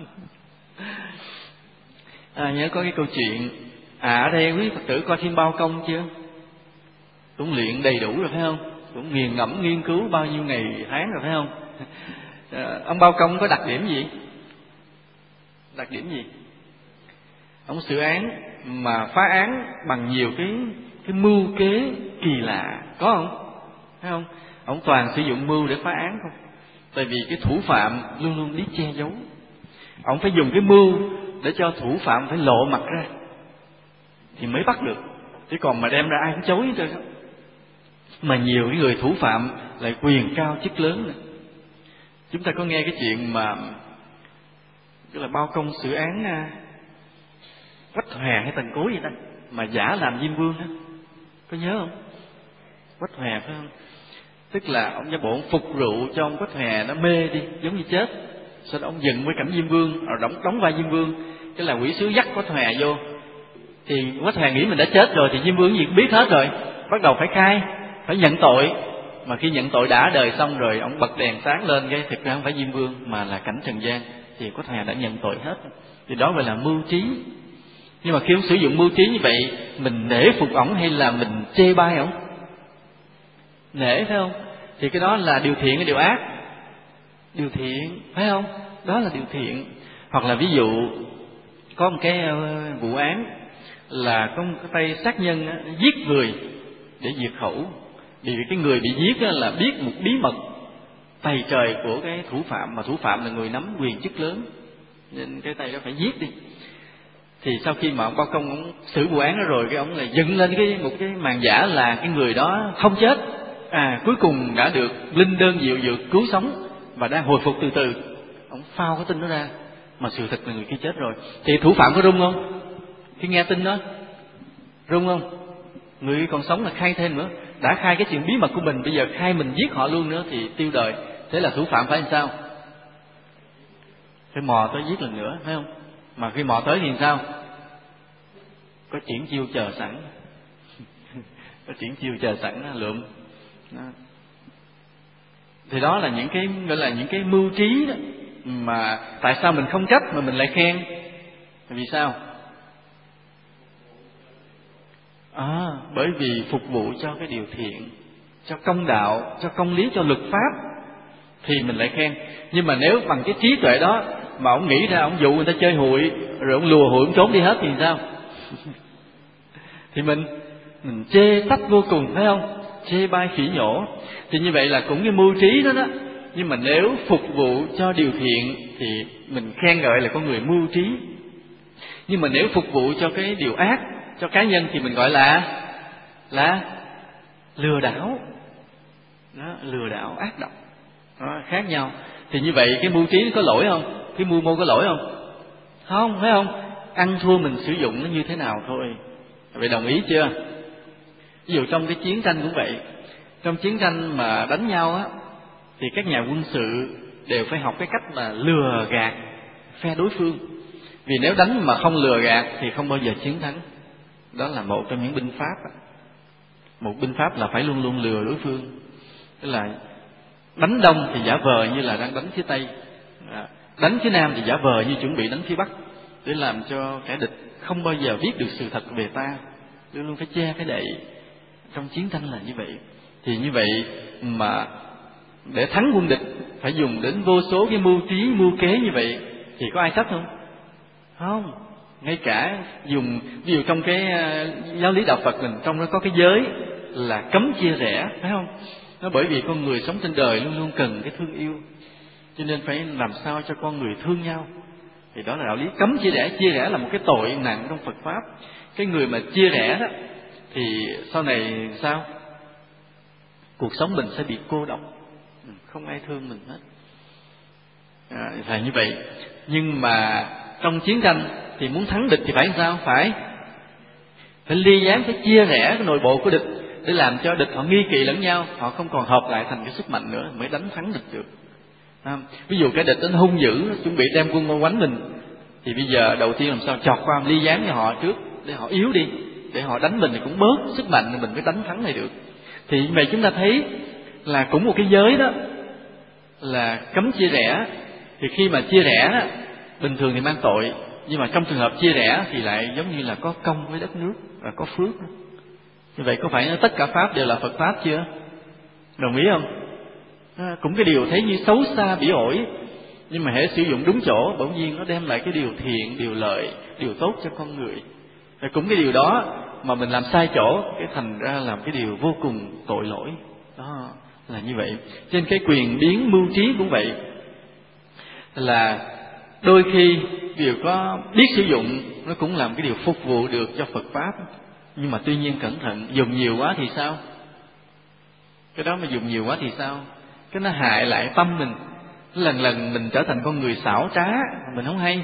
Nhớ có cái câu chuyện. Ở đây quý Phật tử coi phim Bao Công chưa? Cũng luyện đầy đủ rồi phải không? Cũng nghiền ngẫm nghiên cứu bao nhiêu ngày tháng rồi phải không? Ông Bao Công có đặc điểm gì? Đặc điểm gì? Ông xử án mà phá án bằng nhiều cái mưu kế kỳ lạ, có không? Phải không? Ông toàn sử dụng mưu để phá án không? Tại vì cái thủ phạm luôn luôn biết che giấu. Ông phải dùng cái mưu để cho thủ phạm phải lộ mặt ra thì mới bắt được. Chứ còn mà đem ra ai cũng chối hết trơn. Mà nhiều cái người thủ phạm lại quyền cao chức lớn này. Chúng ta có nghe cái chuyện mà tức là Bao Công xử án Quách Hòe hay Tần Cối gì ta, mà giả làm Diêm Vương đó, có nhớ không? Quách Hòe phải không? Tức là ông giả bộ ông phục rượu cho ông Quách Hòe nó mê đi, giống như chết. Sau đó ông dựng với cảnh Diêm Vương, rồi đóng vai Diêm Vương. Cái là quỷ sứ dắt Quách Hòe vô. Thì Quách Hòe nghĩ mình đã chết rồi, thì Diêm Vương gì cũng biết hết rồi, bắt đầu phải khai, phải nhận tội. Mà khi nhận tội đã đời xong rồi, ông bật đèn sáng lên, cái thực ra không phải Diêm Vương mà là cảnh Trần gian. Thì Quách Hòe đã nhận tội hết. Thì đó gọi là mưu trí. Nhưng mà khi ông sử dụng mưu trí như vậy, mình nể phục ổng hay là mình chê bai ổng? Nể, phải không? Thì cái đó là điều thiện hay điều ác? Điều thiện, phải không? Đó là điều thiện. Hoặc là ví dụ có một cái vụ án là có một cái tay sát nhân giết người để diệt khẩu. Vì cái người bị giết là biết một bí mật tày trời của cái thủ phạm, mà thủ phạm là người nắm quyền chức lớn, nên cái tay đó phải giết đi. Thì sau khi mà ông Bao Công ông xử vụ án đó rồi, cái ông lại dựng lên một cái màn giả là cái người đó không chết, cuối cùng đã được linh đơn diệu dược cứu sống và đang hồi phục từ từ. Ông phao cái tin đó ra, mà sự thật là người kia chết rồi. Thì thủ phạm có rung không? Khi nghe tin đó rung không? Người còn sống là khai thêm nữa, đã khai cái chuyện bí mật của mình, bây giờ khai mình giết họ luôn nữa thì tiêu đời. Thế là thủ phạm phải làm sao? Phải mò tới giết lần nữa, phải không? Mà khi mò tới thì sao? Có triển chiêu chờ sẵn. Có triển chiêu chờ sẵn lượm đó. Thì đó là những cái gọi là những cái mưu trí đó. Mà tại sao mình không trách mà mình lại khen? Vì sao? Bởi vì phục vụ cho cái điều thiện, cho công đạo, cho công lý, cho luật pháp thì mình lại khen. Nhưng mà nếu bằng cái trí tuệ đó mà ông nghĩ ra ông dụ người ta chơi hụi, rồi ông lùa hụi ông trốn đi hết thì sao? Thì mình chê trách vô cùng, phải không? Chê bai phỉ nhổ. Thì như vậy là cũng cái mưu trí đó đó. Nhưng mà nếu phục vụ cho điều thiện thì mình khen ngợi là con người mưu trí. Nhưng mà nếu phục vụ cho cái điều ác, cho cá nhân thì mình gọi là lừa đảo. Đó, lừa đảo ác độc. Đó, khác nhau. Thì như vậy cái mưu trí nó có lỗi không? Cái mưu mô có lỗi không? Không, phải không? Ăn thua mình sử dụng nó như thế nào thôi. Vậy đồng ý chưa? Ví dụ trong cái chiến tranh cũng vậy. Trong chiến tranh mà đánh nhau á, thì các nhà quân sự đều phải học cái cách là lừa gạt phe đối phương. Vì nếu đánh mà không lừa gạt thì không bao giờ chiến thắng. Đó là một trong những binh pháp. Một binh pháp là phải luôn luôn lừa đối phương. Tức là đánh đông thì giả vờ như là đang đánh phía Tây, đánh phía Nam thì giả vờ như chuẩn bị đánh phía Bắc, để làm cho kẻ địch không bao giờ biết được sự thật về ta. Luôn luôn phải che cái đậy. Trong chiến tranh là như vậy. Thì như vậy mà để thắng quân địch phải dùng đến vô số cái mưu trí, mưu kế như vậy, thì có ai trách không? Không, ngay cả dùng ví dụ trong cái giáo lý đạo Phật mình, trong đó có cái giới là cấm chia rẽ, phải không? Nó bởi vì con người sống trên đời luôn luôn cần cái thương yêu, cho nên phải làm sao cho con người thương nhau. Thì đó là đạo lý cấm chia rẽ. Chia rẽ là một cái tội nặng trong Phật pháp. Cái người mà chia rẽ đó thì sau này sao? Cuộc sống mình sẽ bị cô độc, không ai thương mình hết. Là như vậy. Nhưng mà trong chiến tranh thì muốn thắng địch thì phải sao? Phải ly gián, phải chia rẽ cái nội bộ của địch, để làm cho địch họ nghi kỵ lẫn nhau, họ không còn hợp lại thành cái sức mạnh nữa mới đánh thắng địch được. Ví dụ cái địch nó hung dữ, nó chuẩn bị đem quân qua quánh mình, thì bây giờ đầu tiên làm sao chọt qua ly gián cho họ trước, để họ yếu đi, để họ đánh mình thì cũng bớt sức mạnh, mình mới đánh thắng này được. Thì vậy chúng ta thấy là cũng một cái giới đó là cấm chia rẽ. Thì khi mà chia rẽ đó, bình thường thì mang tội, nhưng mà trong trường hợp chia rẽ thì lại giống như là có công với đất nước và có phước. Như vậy có phải nói tất cả pháp đều là Phật pháp chưa? Đồng ý không? Cũng cái điều thấy như xấu xa bỉ ổi, nhưng mà hễ sử dụng đúng chỗ, bỗng nhiên nó đem lại cái điều thiện, điều lợi, điều tốt cho con người. Và cũng cái điều đó mà mình làm sai chỗ, cái thành ra làm cái điều vô cùng tội lỗi. Đó là như vậy. Trên cái quyền biến mưu trí cũng vậy, là đôi khi điều có biết sử dụng nó cũng làm cái điều phục vụ được cho Phật pháp. Nhưng mà tuy nhiên cẩn thận, dùng nhiều quá thì sao? Cái đó mà dùng nhiều quá thì sao? Cái nó hại lại tâm mình. Lần lần mình trở thành con người xảo trá, mình không hay.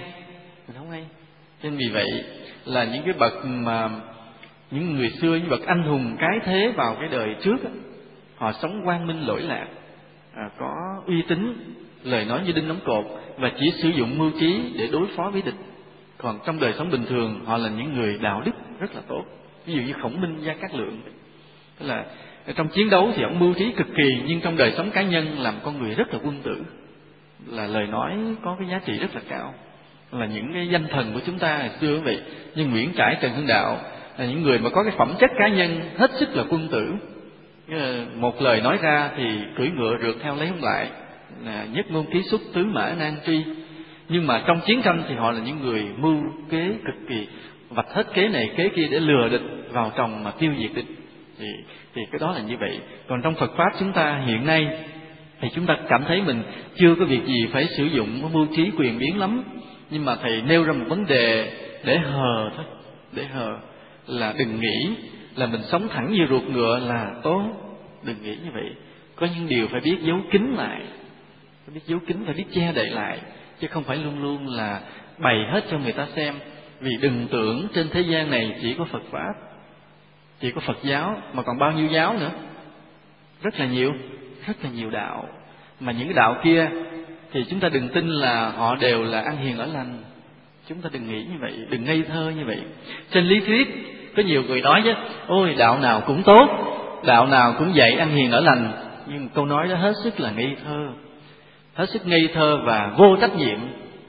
Nên vì vậy là những cái bậc mà những người xưa, những bậc anh hùng cái thế vào cái đời trước, họ sống quang minh lỗi lạc, có uy tín, lời nói như đinh đóng cột, và chỉ sử dụng mưu trí để đối phó với địch. Còn trong đời sống bình thường, họ là những người đạo đức rất là tốt. Ví dụ như Khổng Minh, Gia Cát Lượng, tức là trong chiến đấu thì ông mưu trí cực kỳ, nhưng trong đời sống cá nhân làm con người rất là quân tử, là lời nói có cái giá trị rất là cao. Là những cái danh thần của chúng ta ngày xưa vậy, như Nguyễn Trãi, Trần Hưng Đạo, là những người mà có cái phẩm chất cá nhân hết sức là quân tử. Một lời nói ra thì cưỡi ngựa rượt theo lấy không lại, là nhất ngôn ký xuất, tứ mã nan truy. Nhưng mà trong chiến tranh thì họ là những người mưu kế cực kỳ, vạch hết kế này kế kia để lừa địch vào trong mà tiêu diệt địch. Thì cái đó là như vậy. Còn trong Phật pháp chúng ta hiện nay thì chúng ta cảm thấy mình chưa có việc gì phải sử dụng mưu trí quyền biến lắm. Nhưng mà thầy nêu ra một vấn đề để hờ thôi, để hờ là đừng nghĩ là mình sống thẳng như ruột ngựa là tốt. Đừng nghĩ như vậy. Có những điều phải biết giấu kín lại, phải biết giấu kín, phải biết che đậy lại, chứ không phải luôn luôn là bày hết cho người ta xem. Vì đừng tưởng trên thế gian này chỉ có Phật pháp, chỉ có Phật giáo, mà còn bao nhiêu giáo nữa. Rất là nhiều đạo. Mà những cái đạo kia thì chúng ta đừng tin là họ đều là ăn hiền ở lành. Chúng ta đừng nghĩ như vậy, đừng ngây thơ như vậy. Trên lý thuyết có nhiều người nói chứ, ôi đạo nào cũng tốt, đạo nào cũng dạy ăn hiền ở lành. Nhưng câu nói đó hết sức là ngây thơ, hết sức ngây thơ và vô trách nhiệm.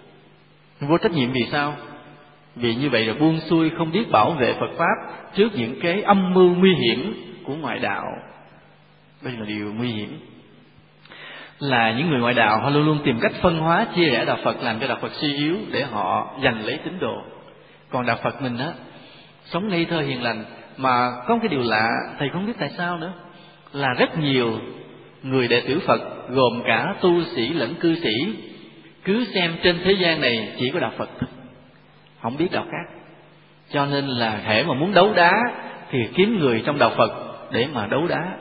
Vô trách nhiệm vì sao? Vì như vậy là buông xuôi, không biết bảo vệ Phật pháp trước những cái âm mưu nguy hiểm của ngoại đạo. Đây là điều nguy hiểm. Là những người ngoại đạo họ luôn luôn tìm cách phân hóa, chia rẽ đạo Phật, làm cho đạo Phật suy yếu để họ giành lấy tín đồ. Còn đạo Phật mình á, sống ngây thơ hiền lành. Mà có cái điều lạ, thầy không biết tại sao nữa, là rất nhiều người đệ tử Phật, gồm cả tu sĩ lẫn cư sĩ, cứ xem trên thế gian này chỉ có đạo Phật, không biết đạo khác. Cho nên là hễ mà muốn đấu đá thì kiếm người trong đạo Phật để mà đấu đá.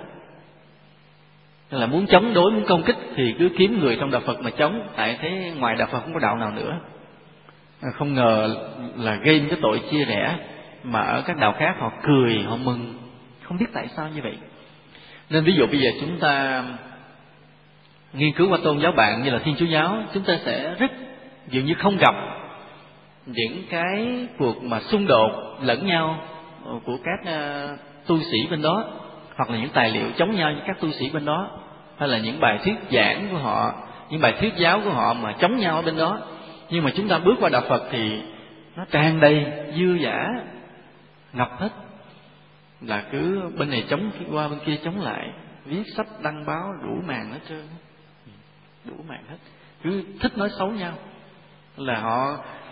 Nên là muốn chống đối, muốn công kích thì cứ kiếm người trong đạo Phật mà chống. Tại thế ngoài đạo Phật không có đạo nào nữa. Không ngờ là gây cái tội chia rẽ, mà ở các đạo khác họ cười, họ mừng, không biết tại sao như vậy. Nên ví dụ bây giờ chúng ta nghiên cứu qua tôn giáo bạn như là Thiên Chúa giáo, chúng ta sẽ rất dường như không gặp những cái cuộc mà xung đột lẫn nhau của các tu sĩ bên đó, hoặc là những tài liệu chống nhau với các tu sĩ bên đó, hay là những bài thuyết giảng của họ, những bài thuyết giáo của họ mà chống nhau ở bên đó. Nhưng mà chúng ta bước qua đạo Phật thì nó tràn đầy dư dả, ngập hết, là cứ bên này chống qua bên kia chống lại, viết sách đăng báo đủ màn hết trơn, đủ màn hết, cứ thích nói xấu nhau. Là họ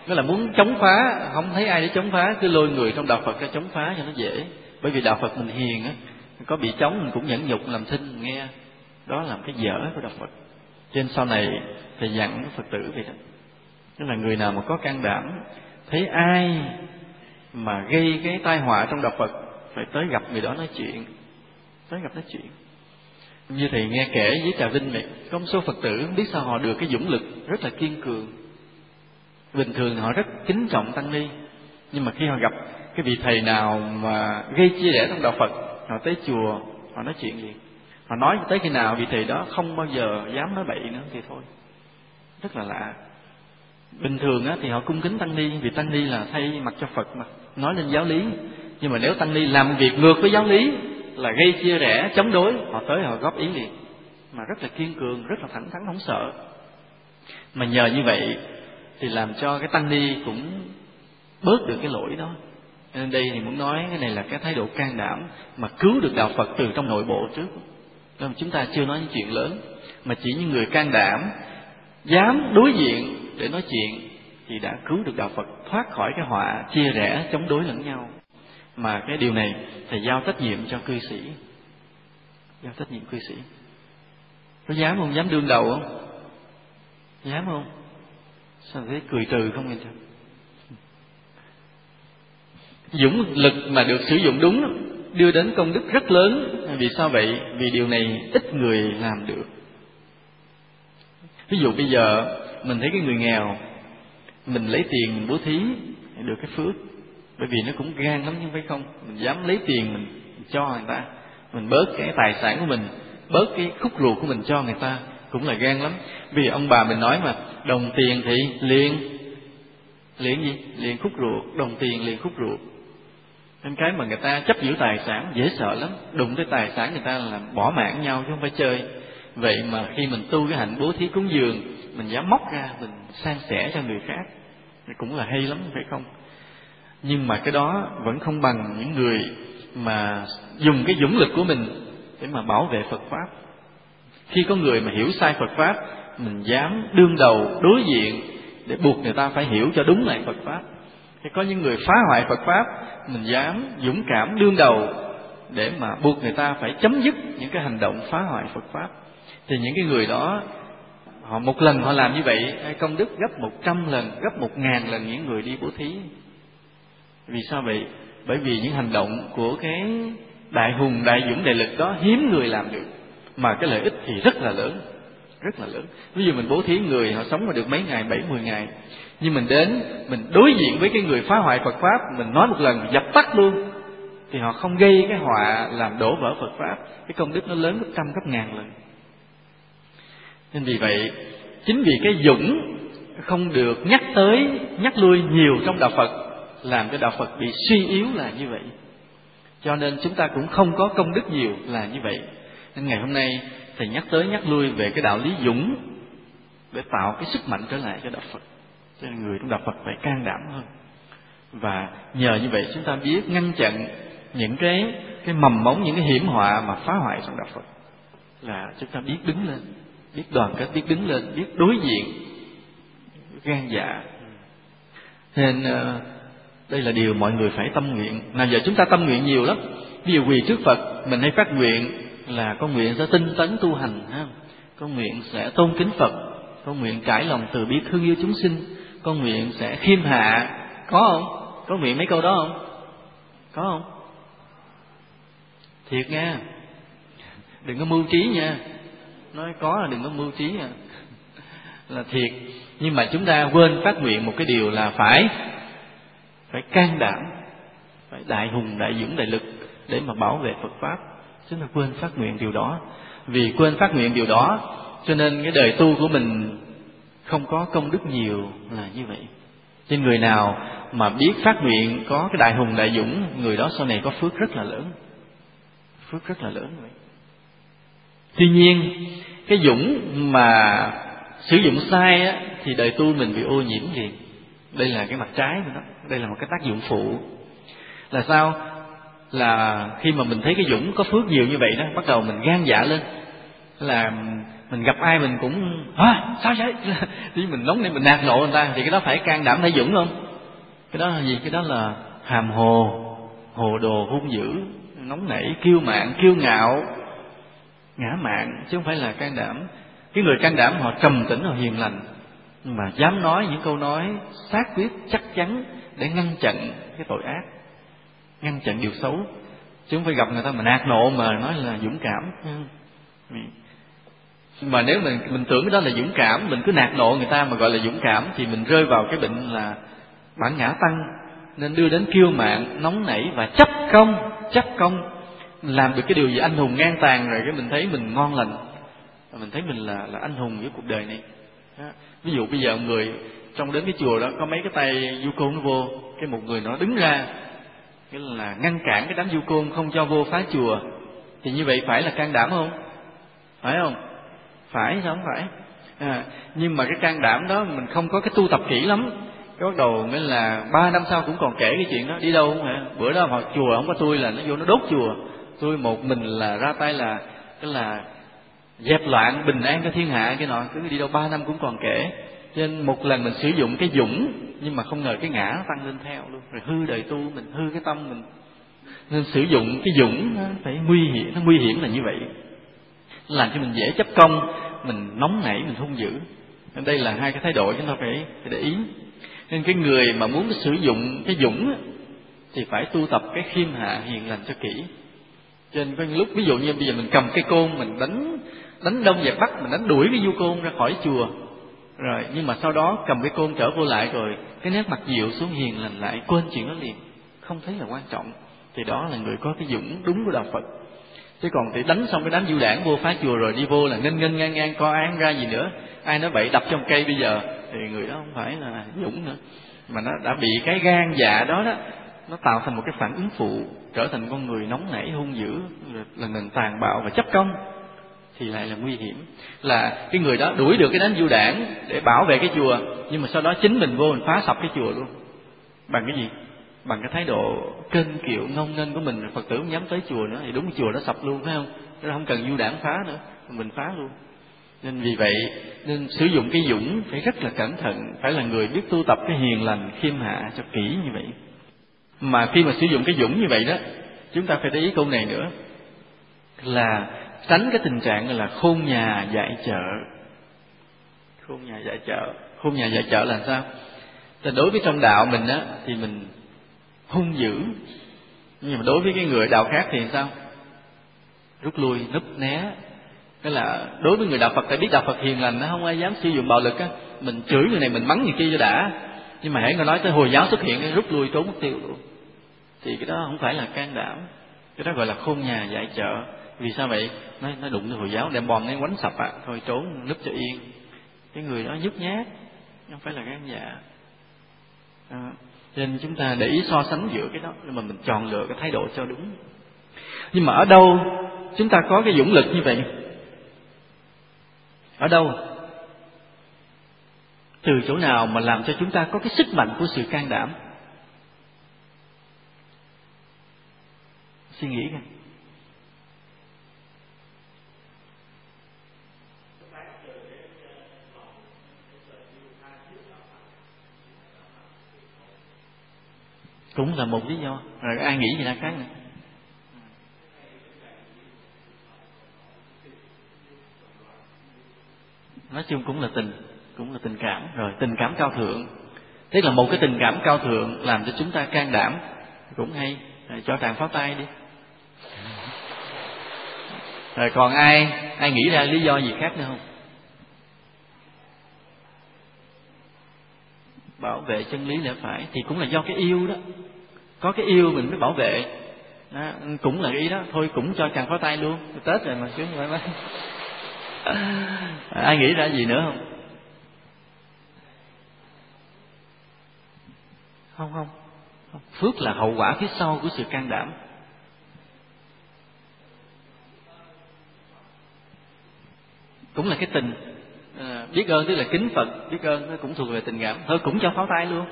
Nó là muốn chống phá, không thấy ai để chống phá, cứ lôi người trong đạo Phật ra chống phá cho nó dễ. Bởi vì đạo Phật mình hiền á, có bị chống mình cũng nhẫn nhục làm thinh nghe. Đó là một cái dở của đạo Phật. Cho nên sau này thầy dặn Phật tử vậy đó. Tức là người nào mà có can đảm thấy ai mà gây cái tai họa trong đạo Phật, phải tới gặp người đó nói chuyện. Tới gặp nói chuyện. Như thầy nghe kể với Trà Vinh này, có một số Phật tử không biết sao họ được cái dũng lực rất là kiên cường. Bình thường họ rất kính trọng tăng ni, nhưng mà khi họ gặp cái vị thầy nào mà gây chia rẽ trong đạo Phật, họ tới chùa họ nói chuyện liền. Họ nói tới khi nào vị thầy đó không bao giờ dám nói bậy nữa thì thôi. Rất là lạ. Bình thường á thì họ cung kính tăng ni, vì tăng ni là thay mặt cho Phật mà nói lên giáo lý. Nhưng mà nếu tăng ni làm việc ngược với giáo lý, là gây chia rẽ, chống đối, họ tới họ góp ý liền. Mà rất là kiên cường, rất là thẳng thắn, không sợ. Mà nhờ như vậy thì làm cho cái tăng ni cũng bớt được cái lỗi đó. Nên đây thì muốn nói cái này là cái thái độ can đảm mà cứu được đạo Phật từ trong nội bộ trước. Nên chúng ta chưa nói những chuyện lớn, mà chỉ những người can đảm dám đối diện để nói chuyện thì đã cứu được đạo Phật thoát khỏi cái họa chia rẽ, chống đối lẫn nhau. Mà cái điều này thầy giao trách nhiệm cho cư sĩ. Giao trách nhiệm cư sĩ. Có dám không? Dám đương đầu không? Dám không? Sao thấy cười trừ không vậy? Dũng lực mà được sử dụng đúng đưa đến công đức rất lớn. Vì sao vậy? Vì điều này ít người làm được. Ví dụ bây giờ mình thấy cái người nghèo, mình lấy tiền mình bố thí được cái phước. Bởi vì nó cũng gan lắm chứ phải không? Mình dám lấy tiền mình cho người ta, mình bớt cái tài sản của mình, bớt cái khúc ruột của mình cho người ta, cũng là gan lắm. Vì ông bà mình nói mà, đồng tiền thì liền gì? Liền khúc ruột, đồng tiền liền khúc ruột. Nên cái mà người ta chấp giữ tài sản dễ sợ lắm, đụng tới tài sản người ta là bỏ mạng nhau chứ không phải chơi. Vậy mà khi mình tu cái hạnh bố thí cúng dường, mình dám móc ra mình san sẻ cho người khác, thì cũng là hay lắm phải không? Nhưng mà cái đó vẫn không bằng những người mà dùng cái dũng lực của mình để mà bảo vệ Phật Pháp. Khi có người mà hiểu sai Phật Pháp, mình dám đương đầu đối diện để buộc người ta phải hiểu cho đúng lại Phật Pháp. Thì có những người phá hoại Phật Pháp, mình dám dũng cảm đương đầu để mà buộc người ta phải chấm dứt những cái hành động phá hoại Phật Pháp. Thì những cái người đó, họ một lần họ làm như vậy, công đức gấp 100 lần, gấp 1000 lần những người đi bố thí. Vì sao vậy? Bởi vì những hành động của cái đại hùng, đại dũng, đại lực đó hiếm người làm được, mà cái lợi ích thì rất là lớn, rất là lớn. Ví dụ mình bố thí người họ sống mà được mấy ngày, 7-10 ngày, nhưng mình đến mình đối diện với cái người phá hoại Phật Pháp, mình nói một lần dập tắt luôn, thì họ không gây cái họa làm đổ vỡ Phật Pháp. Cái công đức nó lớn gấp trăm, gấp ngàn lần. Nên vì vậy, chính vì cái dũng không được nhắc tới, nhắc lui nhiều trong đạo Phật, làm cho đạo Phật bị suy yếu là như vậy. Cho nên chúng ta cũng không có công đức nhiều là như vậy. Nên ngày hôm nay thầy nhắc tới nhắc lui về cái đạo lý dũng để tạo cái sức mạnh trở lại cho đạo Phật. Cho nên người trong đạo Phật phải can đảm hơn. Và nhờ như vậy chúng ta biết ngăn chặn những cái mầm móng, những cái hiểm họa mà phá hoại trong đạo Phật. Là chúng ta biết đứng lên, biết đoàn kết, biết đứng lên, biết đối diện, gan dạ. Nên đây là điều mọi người phải tâm nguyện. Nào giờ chúng ta tâm nguyện nhiều lắm. Ví dụ quỳ trước Phật, mình hay phát nguyện là con nguyện sẽ tinh tấn tu hành, con nguyện sẽ tôn kính Phật, con nguyện trải lòng từ bi thương yêu chúng sinh, con nguyện sẽ khiêm hạ. Có không? Có nguyện mấy câu đó không? Có không? Thiệt nha, đừng có mưu trí nha. Nói có là đừng có mưu trí nha. Là thiệt. Nhưng mà chúng ta quên phát nguyện một cái điều là phải can đảm, phải đại hùng, đại dũng, đại lực để mà bảo vệ Phật Pháp. Chúng ta quên phát nguyện điều đó. Vì quên phát nguyện điều đó cho nên cái đời tu của mình không có công đức nhiều là như vậy. Nên người nào mà biết phát nguyện có cái đại hùng, đại dũng, người đó sau này có phước rất là lớn. Phước rất là lớn vậy. Tuy nhiên cái dũng mà sử dụng sai á, thì đời tu mình bị ô nhiễm gì. Đây là cái mặt trái của nó. Đây là một cái tác dụng phụ. Là sao? Là khi mà mình thấy cái dũng có phước nhiều như vậy đó, bắt đầu mình gan dạ lên. Là mình gặp ai mình cũng sao vậy thì mình nóng lên mình nạt nộ người ta, thì cái đó phải can đảm thể dũng không? Cái đó là gì? Cái đó là hàm hồ, hồ đồ, hung dữ, nóng nảy, kiêu mạn, kiêu ngạo, ngã mạn, chứ không phải là can đảm. Cái người can đảm họ trầm tĩnh, họ hiền lành, nhưng mà dám nói những câu nói xác quyết chắc chắn để ngăn chặn cái tội ác, ngăn chặn điều xấu, chứ không phải gặp người ta mà nạt nộ mà nói là dũng cảm. Mà nếu mình tưởng cái đó là dũng cảm, mình cứ nạt nộ người ta mà gọi là dũng cảm, thì mình rơi vào cái bệnh là bản ngã tăng, nên đưa đến kiêu mạn, nóng nảy và chấp công. Làm được cái điều gì anh hùng ngang tàn rồi cái mình thấy mình ngon lành, mình thấy mình là anh hùng với cuộc đời này. Đó. Ví dụ bây giờ người trong đến cái chùa đó có mấy cái tay du côn nó vô, cái một người nó đứng ra cái là ngăn cản cái đám du côn không cho vô phá chùa, thì như vậy phải là can đảm không? Phải không? Phải, sao không phải? Nhưng mà cái can đảm đó mình không có cái tu tập kỹ lắm, cái bắt đầu nghĩa là 3 năm sau cũng còn kể cái chuyện đó, đi đâu không hả? Bữa đó vào chùa không có tôi là nó vô nó đốt chùa, tôi một mình là ra tay là cái là dẹp loạn bình an cho thiên hạ cái nọ, cứ đi đâu 3 năm cũng còn kể. Cho nên một lần mình sử dụng cái dũng, nhưng mà không ngờ cái ngã tăng lên theo luôn, rồi hư đời tu mình, hư cái tâm mình. Nên sử dụng cái dũng nó phải nguy hiểm, nó nguy hiểm là như vậy, làm cho mình dễ chấp công, mình nóng nảy, mình hung dữ. Nên đây là hai cái thái độ chúng ta phải để ý. Nên cái người mà muốn sử dụng cái dũng thì phải tu tập cái khiêm hạ hiền lành cho kỹ. Cho nên có những lúc ví dụ như bây giờ mình cầm cây côn mình đánh đông dẹp bắc, mình đánh đuổi cái du côn ra khỏi chùa rồi, nhưng mà sau đó cầm cái côn trở vô lại rồi cái nét mặt dịu xuống hiền lành lại, quên chuyện đó liền, không thấy là quan trọng, thì đó là người có cái dũng đúng của đạo Phật. Chứ còn thì đánh xong cái đám du đảng vô phá chùa rồi đi vô là nghênh ngang co án ra gì nữa, ai nói bậy đập trong cây bây giờ, thì người đó không phải là dũng nữa, mà nó đã bị cái gan dạ đó nó tạo thành một cái phản ứng phụ, trở thành con người nóng nảy hung dữ, lần lần tàn bạo và chấp công, thì lại là nguy hiểm. Là cái người đó đuổi được cái đám du đảng để bảo vệ cái chùa, nhưng mà sau đó chính mình vô mình phá sập cái chùa luôn. Bằng cái gì? Bằng cái thái độ kênh kiệu ngông nghênh của mình, Phật tử không dám tới chùa nữa, thì đúng chùa đó sập luôn, phải không? Nó không cần du đảng phá nữa, mình phá luôn. Nên vì vậy nên sử dụng cái dũng phải rất là cẩn thận, phải là người biết tu tập cái hiền lành khiêm hạ cho kỹ như vậy. Mà khi mà sử dụng cái dũng như vậy đó, chúng ta phải để ý câu này nữa, là tránh cái tình trạng là khôn nhà dạy chợ. Khôn nhà dạy chợ, khôn nhà dạy chợ là sao? Thì đối với trong đạo mình á thì mình hung dữ, nhưng mà đối với cái người đạo khác thì sao? Rút lui, núp né. Cái là đối với người đạo Phật phải biết đạo Phật hiền lành, nó không ai dám sử dụng bạo lực á. Mình chửi người này, mình mắng người kia cho đã, nhưng mà hễ người nói tới Hồi giáo xuất hiện, rút lui trốn mất tiêu luôn. Thì cái đó không phải là can đảm, cái đó gọi là khôn nhà dạy chợ. Vì sao vậy? Nó đụng tới Hồi giáo đem bom nó quánh sập thôi trốn núp cho yên. Cái người đó nhút nhát, không phải là gan dạ. Nên chúng ta để ý so sánh giữa cái đó, nhưng mà mình chọn lựa cái thái độ cho đúng. Nhưng mà ở đâu chúng ta có cái dũng lực như vậy? Ở đâu? Từ chỗ nào mà làm cho chúng ta có cái sức mạnh của sự can đảm? Suy nghĩ coi. Cũng là một lý do. Rồi ai nghĩ gì là khác nữa? Nói chung cũng là tình cảm. Rồi tình cảm cao thượng, tức là một cái tình cảm cao thượng làm cho chúng ta can đảm, cũng hay. Rồi cho tràng pháo tay đi. Rồi còn ai nghĩ ra lý do gì khác nữa không? Bảo vệ chân lý lẽ phải thì cũng là do cái yêu đó. Có cái yêu mình mới bảo vệ đó, cũng là cái ý đó. Thôi cũng cho tràng pháo tay luôn, Tết rồi mà chứ phải. Ai nghĩ ra gì nữa không? Không. Phước là hậu quả phía sau của sự can đảm. Cũng là cái tình biết ơn, tức là kính Phật, biết ơn nó cũng thuộc về tình cảm. Thôi cũng cho pháo tay luôn.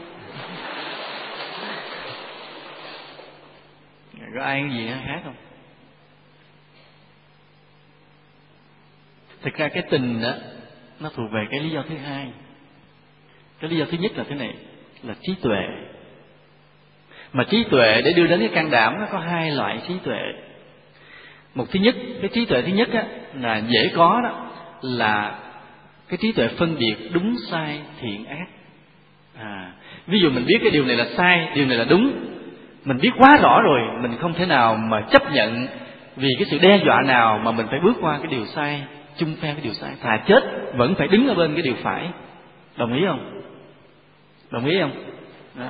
Có ai cái gì khác không? Thực ra cái tình đó nó thuộc về cái lý do thứ hai. Cái lý do thứ nhất là thế này, là trí tuệ. Mà trí tuệ để đưa đến cái can đảm nó có hai loại trí tuệ. Một thứ nhất, cái trí tuệ thứ nhất á, là dễ có đó, là cái trí tuệ phân biệt đúng sai thiện ác. Ví dụ mình biết cái điều này là sai, điều này là đúng, mình biết quá rõ rồi, mình không thể nào mà chấp nhận vì cái sự đe dọa nào mà mình phải bước qua cái điều sai, chung phe cái điều sai, thà chết vẫn phải đứng ở bên cái điều phải. Đồng ý không? Đồng ý không? Đó.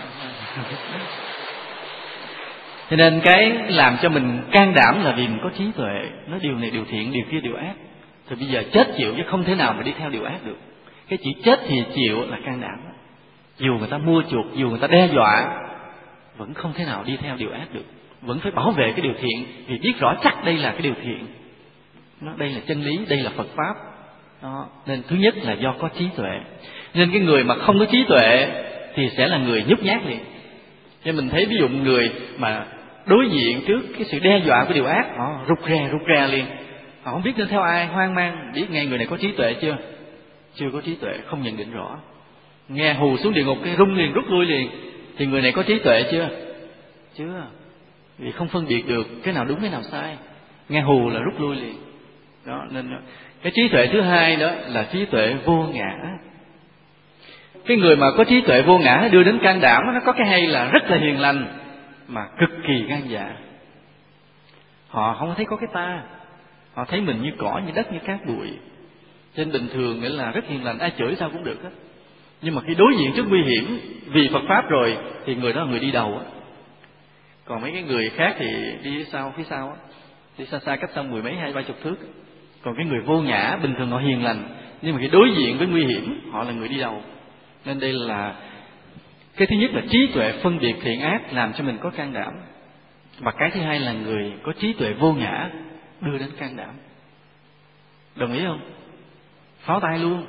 Cho nên cái làm cho mình can đảm là vì mình có trí tuệ, nói điều này điều thiện, điều kia điều ác. Thì bây giờ chết chịu chứ không thể nào mà đi theo điều ác được. Cái chỉ chết thì chịu là can đảm. Dù người ta mua chuộc, dù người ta đe dọa, vẫn không thể nào đi theo điều ác được. Vẫn phải bảo vệ cái điều thiện, vì biết rõ chắc đây là cái điều thiện. Đây là chân lý, đây là Phật Pháp. Đó. Nên thứ nhất là do có trí tuệ. Nên cái người mà không có trí tuệ thì sẽ là người nhút nhát liền. Nên mình thấy ví dụ người mà đối diện trước cái sự đe dọa của điều ác, họ rụt rè liền. Họ không biết nên theo ai, hoang mang. Biết ngay người này có trí tuệ chưa? Chưa có trí tuệ, không nhận định rõ. Nghe hù xuống địa ngục cái rung liền, rút lui liền. Thì người này có trí tuệ chưa? Chưa. Vì không phân biệt được cái nào đúng cái nào sai. Nghe hù là rút lui liền. Đó, nên cái trí tuệ thứ hai đó là trí tuệ vô ngã. Cái người mà có trí tuệ vô ngã đưa đến can đảm, nó có cái hay là rất là hiền lành mà cực kỳ gan dạ. Họ không thấy có cái ta, họ thấy mình như cỏ, như đất, như cát bụi. Cho nên bình thường nghĩa là rất hiền lành, ai chửi sao cũng được hết. Nhưng mà khi đối diện trước nguy hiểm vì Phật Pháp rồi thì người đó là người đi đầu á. Còn mấy cái người khác thì đi sau, phía sau á, đi xa xa cách xa 10 mấy 20-30 thước. Còn cái người vô ngã bình thường họ hiền lành, nhưng mà khi đối diện với nguy hiểm họ là người đi đầu. Nên đây là cái thứ nhất là trí tuệ phân biệt thiện ác làm cho mình có can đảm. Và cái thứ hai là người có trí tuệ vô ngã đưa đến can đảm. Đồng ý không? Pháo tay luôn.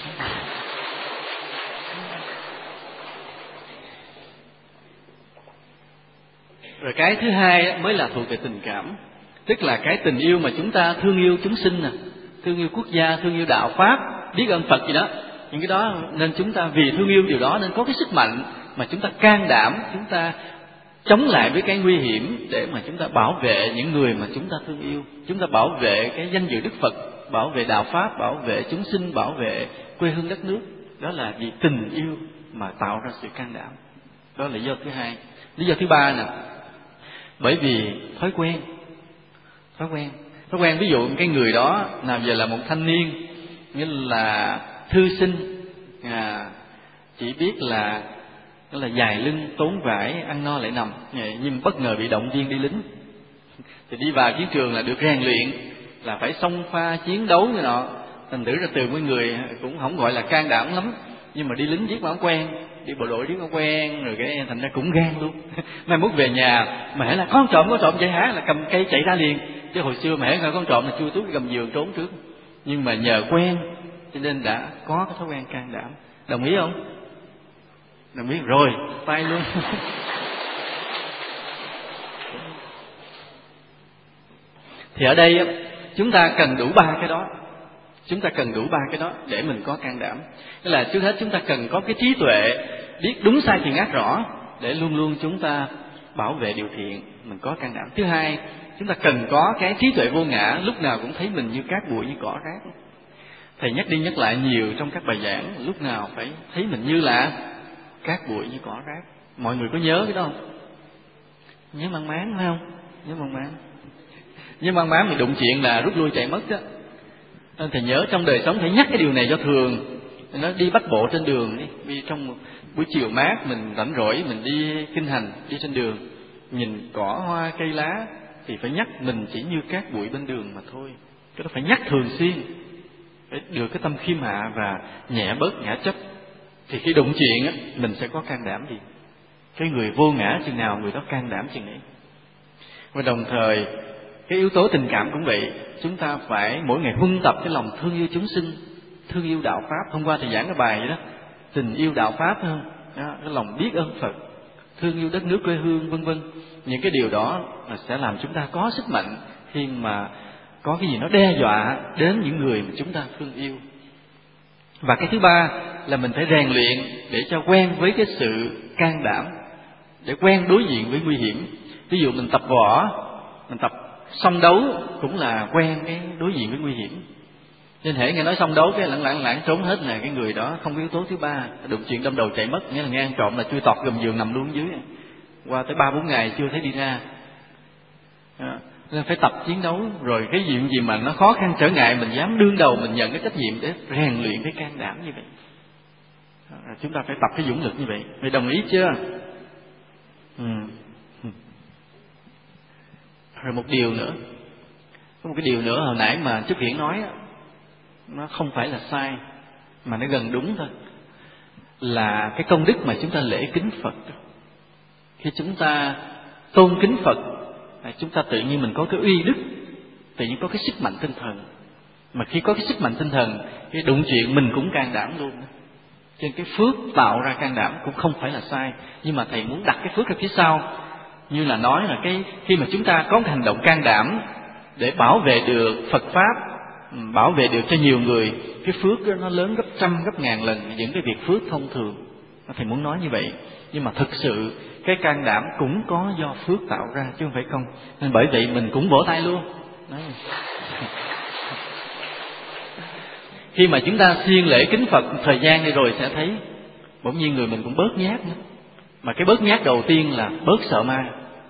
Rồi cái thứ hai mới là thuộc về tình cảm. Tức là cái tình yêu mà chúng ta thương yêu chúng sinh nè, thương yêu quốc gia, thương yêu đạo Pháp, biết ơn Phật gì đó. Những cái đó nên chúng ta vì thương yêu điều đó nên có cái sức mạnh mà chúng ta can đảm, chúng ta chống lại với cái nguy hiểm để mà chúng ta bảo vệ những người mà chúng ta thương yêu. Chúng ta bảo vệ cái danh dự Đức Phật, bảo vệ đạo Pháp, bảo vệ chúng sinh, bảo vệ quê hương đất nước. Đó là vì tình yêu mà tạo ra sự can đảm. Đó là lý do thứ hai. Lý do thứ ba nè, bởi vì thói quen. Thói quen ví dụ cái người đó nào giờ là một thanh niên, nghĩa là thư sinh, chỉ biết là dài lưng tốn vải, ăn no lại nằm, nhưng bất ngờ bị động viên đi lính. Thì đi vào chiến trường là được rèn luyện, là phải xông pha chiến đấu như nọ. Thành thử ra từ mấy người cũng không gọi là can đảm lắm, nhưng mà đi lính giết mà không quen, đi bộ đội giết không quen, rồi cái thành ra cũng gan luôn. Mai mốt về nhà mà hễ là có trộm vậy hả, là cầm cây chạy ra liền. Chứ hồi xưa mà hễ có con trộm là chui túi cầm giường trốn trước. Nhưng mà nhờ quen cho nên đã có cái thói quen can đảm. Đồng ý không? Đồng ý rồi, tay luôn. Thì ở đây chúng ta cần đủ ba cái đó. Chúng ta cần đủ ba cái đó để mình có can đảm. Tức là trước hết chúng ta cần có cái trí tuệ, biết đúng sai thiện ác rõ để luôn luôn chúng ta bảo vệ điều thiện, mình có can đảm. Thứ hai, chúng ta cần có cái trí tuệ vô ngã, lúc nào cũng thấy mình như cát bụi, như cỏ rác. Thầy nhắc đi nhắc lại nhiều trong các bài giảng, lúc nào phải thấy mình như là cát bụi, như cỏ rác. Mọi người có nhớ cái đó không? Nhớ mang máng phải không? Nhớ mang máng. Nhớ mang máng thì đụng chuyện là rút lui chạy mất đó. Nên thầy nhớ trong đời sống thầy nhắc cái điều này do thường. Nó đi bắt bộ trên đường đi trong buổi chiều mát mình rảnh rỗi mình đi kinh hành, đi trên đường nhìn cỏ hoa cây lá thì phải nhắc mình chỉ như cát bụi bên đường mà thôi. Cái đó phải nhắc thường xuyên, phải được cái tâm khiêm hạ và nhẹ bớt ngã chấp. Thì khi đụng chuyện á mình sẽ có can đảm gì. Cái người vô ngã chừng nào người đó can đảm chừng ấy. Và đồng thời cái yếu tố tình cảm cũng vậy, chúng ta phải mỗi ngày huân tập cái lòng thương yêu chúng sinh, thương yêu đạo Pháp. Hôm qua thì giảng cái bài vậy đó, tình yêu đạo Pháp không? Đó, cái lòng biết ơn Phật, thương yêu đất nước quê hương vân vân. Những cái điều đó là sẽ làm chúng ta có sức mạnh khi mà có cái gì nó đe dọa đến những người mà chúng ta thương yêu. Và cái thứ ba là mình phải rèn luyện để cho quen với cái sự can đảm, để quen đối diện với nguy hiểm. Ví dụ mình tập võ, mình tập song đấu cũng là quen cái đối diện với nguy hiểm. Nên hễ nghe nói song đấu cái lẳng trốn hết là cái người đó không có yếu tố thứ ba, đụng chuyện đâm đầu chạy mất, nghĩa là nghe ăn trộm là chui tọt gầm giường nằm luôn dưới, qua tới 3-4 ngày chưa thấy đi ra. Nên phải tập chiến đấu, rồi cái chuyện gì mà nó khó khăn trở ngại mình dám đương đầu, mình nhận cái trách nhiệm để rèn luyện cái can đảm như vậy. Chúng ta phải tập cái dũng lực như vậy. Mày đồng ý chưa? Rồi một điều nữa, có một cái điều nữa hồi nãy mà Chức Hiển nói, nó không phải là sai mà nó gần đúng thôi, là cái công đức mà chúng ta lễ kính Phật. Khi chúng ta tôn kính Phật, chúng ta tự nhiên mình có cái uy đức, tự nhiên có cái sức mạnh tinh thần. Mà khi có cái sức mạnh tinh thần, cái đụng chuyện mình cũng can đảm luôn. Cho nên cái phước tạo ra can đảm cũng không phải là sai, nhưng mà thầy muốn đặt cái phước ở phía sau. Như là nói là cái khi mà chúng ta có một hành động can đảm để bảo vệ được Phật pháp, bảo vệ được cho nhiều người, cái phước đó nó lớn gấp trăm gấp ngàn lần những cái việc phước thông thường. Thầy muốn nói như vậy, nhưng mà thực sự cái can đảm cũng có do phước tạo ra chứ không phải không. Nên bởi vậy mình cũng vỗ tay luôn. Đấy. Khi mà chúng ta siêng lễ kính Phật thời gian đi rồi sẽ thấy bỗng nhiên người mình cũng bớt nhát nữa. Mà cái bớt nhát đầu tiên là bớt sợ ma.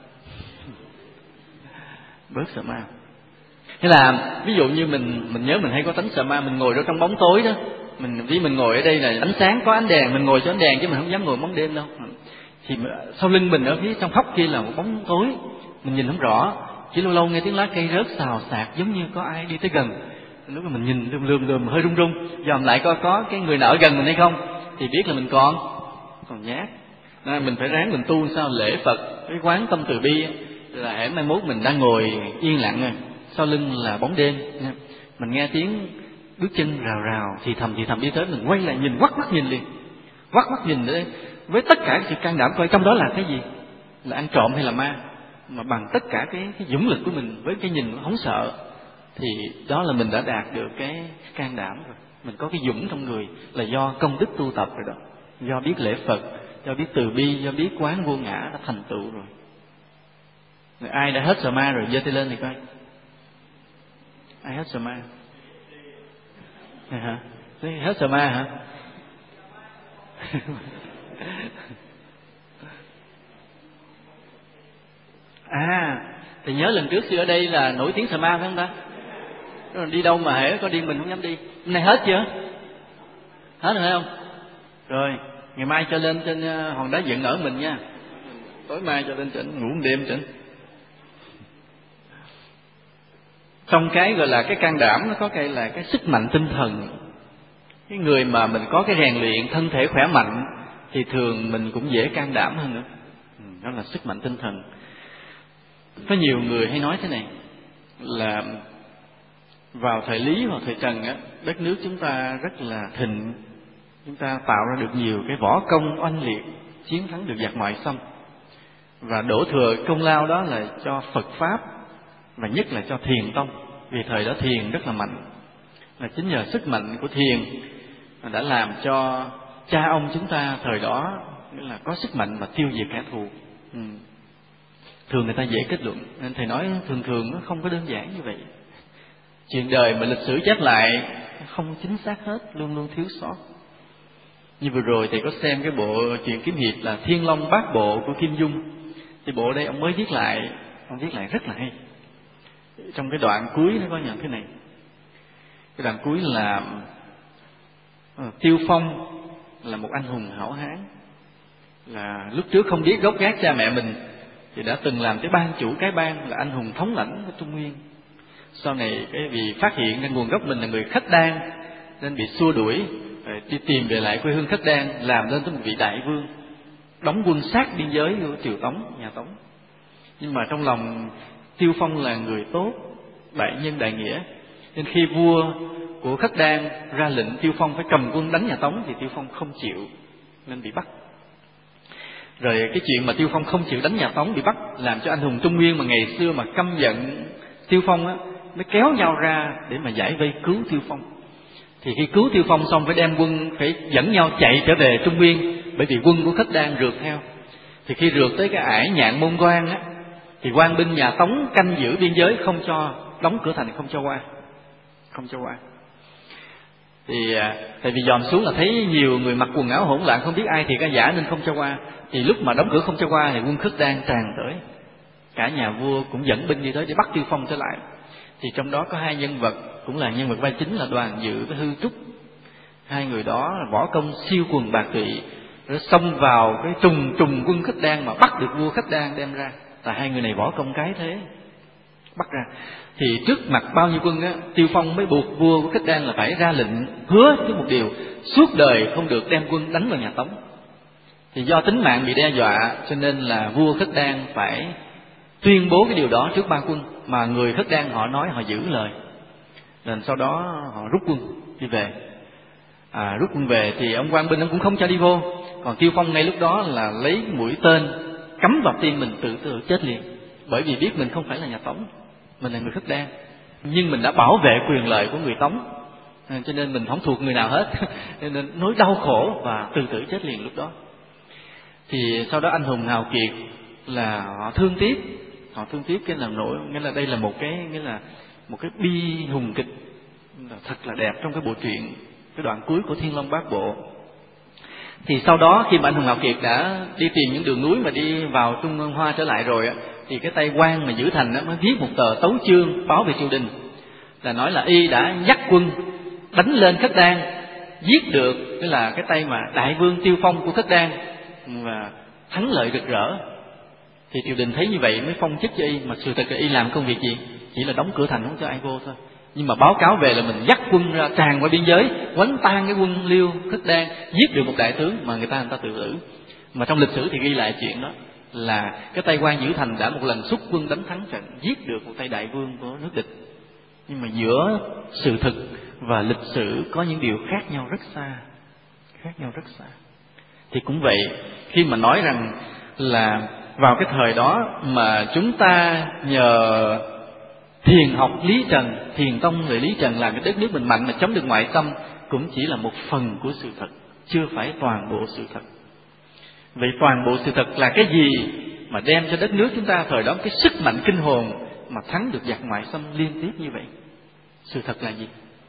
Bớt sợ ma. Thế là ví dụ như mình nhớ mình hay có tánh sợ ma, mình ngồi ở trong bóng tối đó, mình ngồi ở đây là ánh sáng có ánh đèn, mình ngồi cho ánh đèn chứ mình không dám ngồi bóng đêm đâu. Thì sau lưng mình ở phía trong hốc kia là một bóng tối, mình nhìn không rõ, chỉ lâu lâu nghe tiếng lá cây rớt xào xạc giống như có ai đi tới gần. Lúc mà mình nhìn lườm hơi run run, dòm lại có cái người nào ở gần mình hay không, thì biết là mình còn nhát. Nên mình phải ráng mình tu sao lễ Phật cái quán tâm từ bi, là hễ mai mốt mình đang ngồi yên lặng rồi, sau lưng là bóng đêm, mình nghe tiếng bước chân rào rào thì thầm đi tới, mình quay lại nhìn, quắt mắt nhìn liền, quắt mắt nhìn để với tất cả sự can đảm coi trong đó là cái gì, là ăn trộm hay là ma, mà bằng tất cả cái dũng lực của mình với cái nhìn không sợ, thì đó là mình đã đạt được cái can đảm rồi. Mình có cái dũng trong người là do công đức tu tập rồi đó, do biết lễ Phật, do biết từ bi, do biết quán vô ngã đã thành tựu rồi. Ai đã hết sợ ma rồi giơ tay lên thì coi. Ai hết sợ ma? Hả? Hết sợ ma hả? Thì nhớ lần trước xưa ở đây là nổi tiếng sợ ma phải không ta? Rồi đi đâu mà hễ có điên mình không dám đi. Hôm nay hết chưa? Hết rồi phải không? Rồi ngày mai cho lên trên hòn đá dựng ở mình nha. Tối mai cho lên chỉnh, ngủ một đêm chỉnh. Trong cái gọi là cái can đảm, nó có cái là cái sức mạnh tinh thần. Cái người mà mình có cái rèn luyện thân thể khỏe mạnh thì thường mình cũng dễ can đảm hơn nữa. Đó là sức mạnh tinh thần. Có nhiều người hay nói thế này là vào thời Lý hoặc thời Trần á, đất nước chúng ta rất là thịnh, chúng ta tạo ra được nhiều cái võ công oanh liệt, chiến thắng được giặc ngoại xâm, và đổ thừa công lao đó là cho Phật pháp và nhất là cho Thiền tông, vì thời đó thiền rất là mạnh. Là chính nhờ sức mạnh của thiền đã làm cho cha ông chúng ta thời đó nghĩa là có sức mạnh mà tiêu diệt kẻ thù. Thường người ta dễ kết luận, nên thầy nói thường nó không có đơn giản như vậy. Chuyện đời mà lịch sử chép lại không chính xác hết, luôn luôn thiếu sót. Như vừa rồi thầy có xem cái bộ truyện kiếm hiệp là Thiên Long Bát Bộ của Kim Dung. Thì bộ đây ông mới viết lại, ông viết lại rất là hay. Trong cái đoạn cuối nó có nhận thế này. Cái đoạn cuối là Tiêu Phong là một anh hùng hảo hán, là lúc trước không biết gốc gác cha mẹ mình thì đã từng làm cái ban chủ cái bang, là anh hùng thống lãnh của Trung Nguyên. Sau này cái vì phát hiện ra nguồn gốc mình là người Khách Đan nên bị xua đuổi, đi tìm về lại quê hương Khách Đan, làm lên tới một vị đại vương, đóng quân sát biên giới của triều Tống, nhà Tống. Nhưng mà trong lòng Tiêu Phong là người tốt, đại nhân đại nghĩa, nên khi vua của Khách Đan ra lệnh Tiêu Phong phải cầm quân đánh nhà Tống thì Tiêu Phong không chịu nên bị bắt. Rồi cái chuyện mà Tiêu Phong không chịu đánh nhà Tống bị bắt làm cho anh hùng Trung Nguyên mà ngày xưa mà căm giận Tiêu Phong á, mới kéo nhau ra để mà giải vây cứu Tiêu Phong. Thì khi cứu Tiêu Phong xong phải đem quân, phải dẫn nhau chạy trở về Trung Nguyên, bởi vì quân của Khất Đan rượt theo. Thì khi rượt tới cái ải Nhạn Môn Quan á, thì quan binh nhà Tống canh giữ biên giới, không cho đóng cửa thành, không cho qua. Thì tại vì dòm xuống là thấy nhiều người mặc quần áo hỗn loạn, không biết ai thì ca giả nên không cho qua. Thì lúc mà đóng cửa không cho qua thì quân Khất Đan tràn tới, cả nhà vua cũng dẫn binh đi tới để bắt Tiêu Phong trở lại. Thì trong đó có hai nhân vật cũng là nhân vật vai chính là Đoàn Dự với Hư Trúc. Hai người đó là võ công siêu quần bạc tụy, rồi xông vào cái trùng quân Khất Đan mà bắt được vua Khất Đan đem ra. Tại hai người này võ công cái thế, bắt ra. Thì trước mặt bao nhiêu quân á, Tiêu Phong mới buộc vua của Khất Đan là phải ra lệnh hứa với một điều: suốt đời không được đem quân đánh vào nhà Tống. Thì do tính mạng bị đe dọa cho nên là vua Khất Đan phải tuyên bố cái điều đó trước ba quân, mà người Khất Đan họ nói họ giữ lời, nên sau đó họ rút quân đi về. Rút quân về thì ông quan binh ông cũng không cho đi vô. Còn Tiêu Phong ngay lúc đó là lấy mũi tên cắm vào tim mình, tự tử chết liền. Bởi vì biết mình không phải là nhà Tống, mình là người Khất Đan, nhưng mình đã bảo vệ quyền lợi của người Tống, cho nên mình không thuộc người nào hết. Nên nỗi đau khổ và tự tử chết liền lúc đó. Thì sau đó anh hùng hào kiệt là họ thương tiếc cái làm nổi, nghĩa là đây là một cái bi hùng kịch thật là đẹp trong cái bộ truyện, cái đoạn cuối của Thiên Long Bát Bộ. Thì sau đó khi mà anh hùng hào kiệt đã đi tìm những đường núi mà đi vào Trung Hoa trở lại rồi á, thì cái tay quan mà giữ thành đó mới viết một tờ tấu chương báo về triều đình, là nói là y đã dắt quân đánh lên Khất Đan, giết được cái là cái tay mà đại vương Tiêu Phong của Khất Đan và thắng lợi rực rỡ. Thì triều đình thấy như vậy mới phong chức cho y, mà sự thật là y làm công việc gì? Chỉ là đóng cửa thành không cho ai vô thôi. Nhưng mà báo cáo về là mình dắt quân ra tràn qua biên giới, quánh tan cái quân Liêu Khất Đan, giết được một đại tướng mà người ta tự tử. Mà trong lịch sử thì ghi lại chuyện đó là cái tay quan giữ thành đã một lần xuất quân đánh thắng trận, giết được một tay đại vương của nước địch. Nhưng mà giữa sự thực và lịch sử có những điều khác nhau rất xa. Thì cũng vậy, khi mà nói rằng là vào cái thời đó mà chúng ta nhờ thiền học Lý Trần, thiền tông người Lý Trần làm cái đất nước mình mạnh mà chống được ngoại xâm, cũng chỉ là một phần của sự thật, chưa phải toàn bộ sự thật. Vậy toàn bộ sự thật là cái gì mà đem cho đất nước chúng ta thời đó cái sức mạnh kinh hồn mà thắng được giặc ngoại xâm liên tiếp như vậy? Sự thật là gì?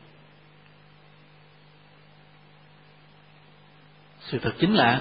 Sự thật chính là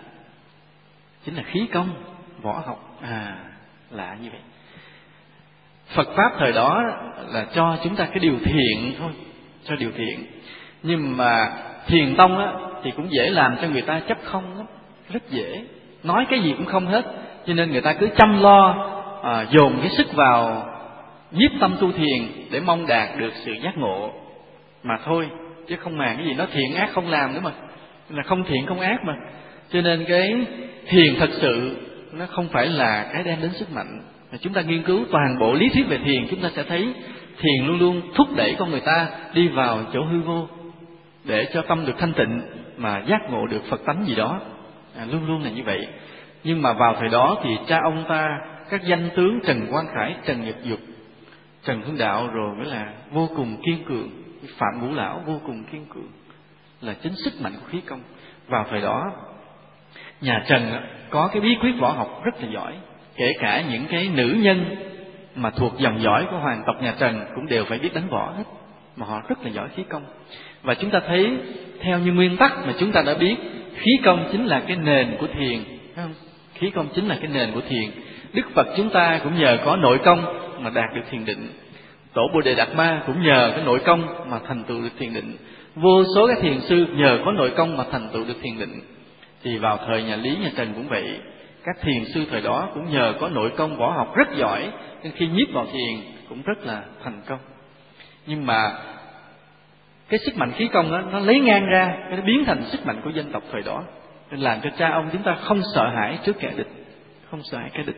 khí công, võ học. Lạ như vậy. Phật Pháp thời đó là cho chúng ta cái điều thiện thôi, cho điều thiện. Nhưng mà thiền tông á, thì cũng dễ làm cho người ta chấp không lắm, rất dễ. Nói cái gì cũng không hết, cho nên người ta cứ chăm lo dồn cái sức vào nhiếp tâm tu thiền để mong đạt được sự giác ngộ mà thôi, chứ không màng cái gì nó thiện ác không làm nữa mà, là không thiện không ác mà. Cho nên cái thiền thật sự nó không phải là cái đem đến sức mạnh. Chúng ta nghiên cứu toàn bộ lý thuyết về thiền, chúng ta sẽ thấy thiền luôn luôn thúc đẩy con người ta đi vào chỗ hư vô để cho tâm được thanh tịnh mà giác ngộ được Phật tánh gì đó, luôn luôn là như vậy. Nhưng mà vào thời đó thì cha ông ta, các danh tướng Trần Quang Khải, Trần Nhật Dục, Trần Hưng Đạo rồi mới là vô cùng kiên cường. Phạm Ngũ Lão vô cùng kiên cường, là chính sức mạnh của khí công. Vào thời đó nhà Trần có cái bí quyết võ học rất là giỏi, kể cả những cái nữ nhân mà thuộc dòng dõi của hoàng tộc nhà Trần cũng đều phải biết đánh võ hết, mà họ rất là giỏi khí công. Và chúng ta thấy theo như nguyên tắc mà chúng ta đã biết, khí công chính là cái nền của thiền, phải không? Khí công chính là cái nền của thiền. Đức Phật chúng ta cũng nhờ có nội công mà đạt được thiền định. Tổ Bồ Đề Đạt Ma cũng nhờ cái nội công mà thành tựu được thiền định. Vô số các thiền sư nhờ có nội công mà thành tựu được thiền định. Thì vào thời nhà Lý, nhà Trần cũng vậy. Các thiền sư thời đó cũng nhờ có nội công võ học rất giỏi, nên khi nhiếp vào thiền cũng rất là thành công. Nhưng mà cái sức mạnh khí công đó, nó lấy ngang ra, nó biến thành sức mạnh của dân tộc thời đó, nên làm cho cha ông chúng ta không sợ hãi trước kẻ địch, không sợ hãi kẻ địch.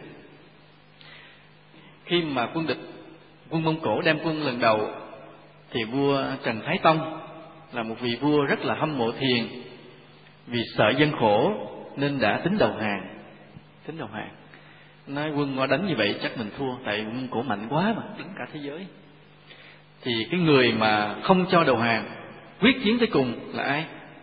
Khi mà quân Mông Cổ đem quân lần đầu, thì vua Trần Thái Tông là một vị vua rất là hâm mộ thiền, vì sợ dân khổ nên đã tính đầu hàng. Nói quân ngõ đánh như vậy chắc mình thua, tại Mông Cổ mạnh quá mà, đứng cả thế giới. thì cái người mà không cho đầu hàng, quyết chiến tới cùng là ai?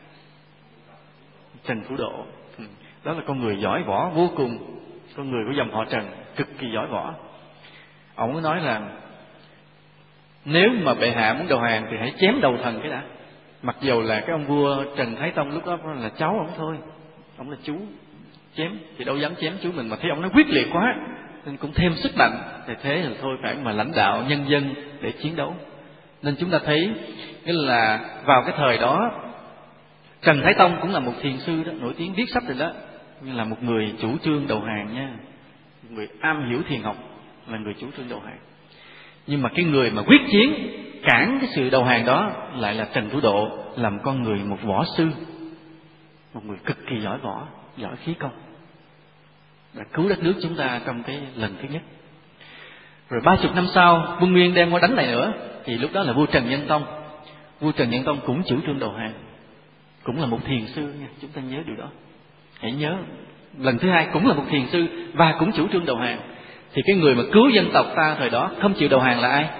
Trần Thủ Độ. Đó là con người giỏi võ vô cùng, con người của dòng họ Trần cực kỳ giỏi võ. Ông mới nói là nếu mà bệ hạ muốn đầu hàng thì hãy chém đầu thần cái đã. Mặc dù là cái ông vua Trần Thái Tông lúc đó là cháu ông thôi, ông là chú, chém thì đâu dám chém chú mình, mà thấy ông nó quyết liệt quá nên cũng thêm sức mạnh, thì thế là thôi phải mà lãnh đạo nhân dân để chiến đấu. Nên chúng ta thấy nghĩa là vào cái thời đó Trần Thái Tông cũng là một thiền sư đó, nổi tiếng viết sách rồi đó, nhưng là một người chủ trương đầu hàng nha, một người am hiểu thiền học, là người chủ trương đầu hàng. Nhưng mà cái người mà quyết chiến cản cái sự đầu hàng đó lại là Trần Thủ Độ, làm con người một võ sư, một người cực kỳ giỏi võ, giỏi khí công, đã cứu đất nước chúng ta trong cái lần thứ nhất. Rồi 30 năm sau Quân Nguyên đem qua đánh lại nữa, thì lúc đó là vua Trần Nhân Tông. Vua Trần Nhân Tông cũng chủ trương đầu hàng, cũng là một thiền sư nha, chúng ta nhớ điều đó. Hãy nhớ, lần thứ hai cũng là một thiền sư và cũng chủ trương đầu hàng. Thì cái người mà cứu dân tộc ta thời đó không chịu đầu hàng là ai?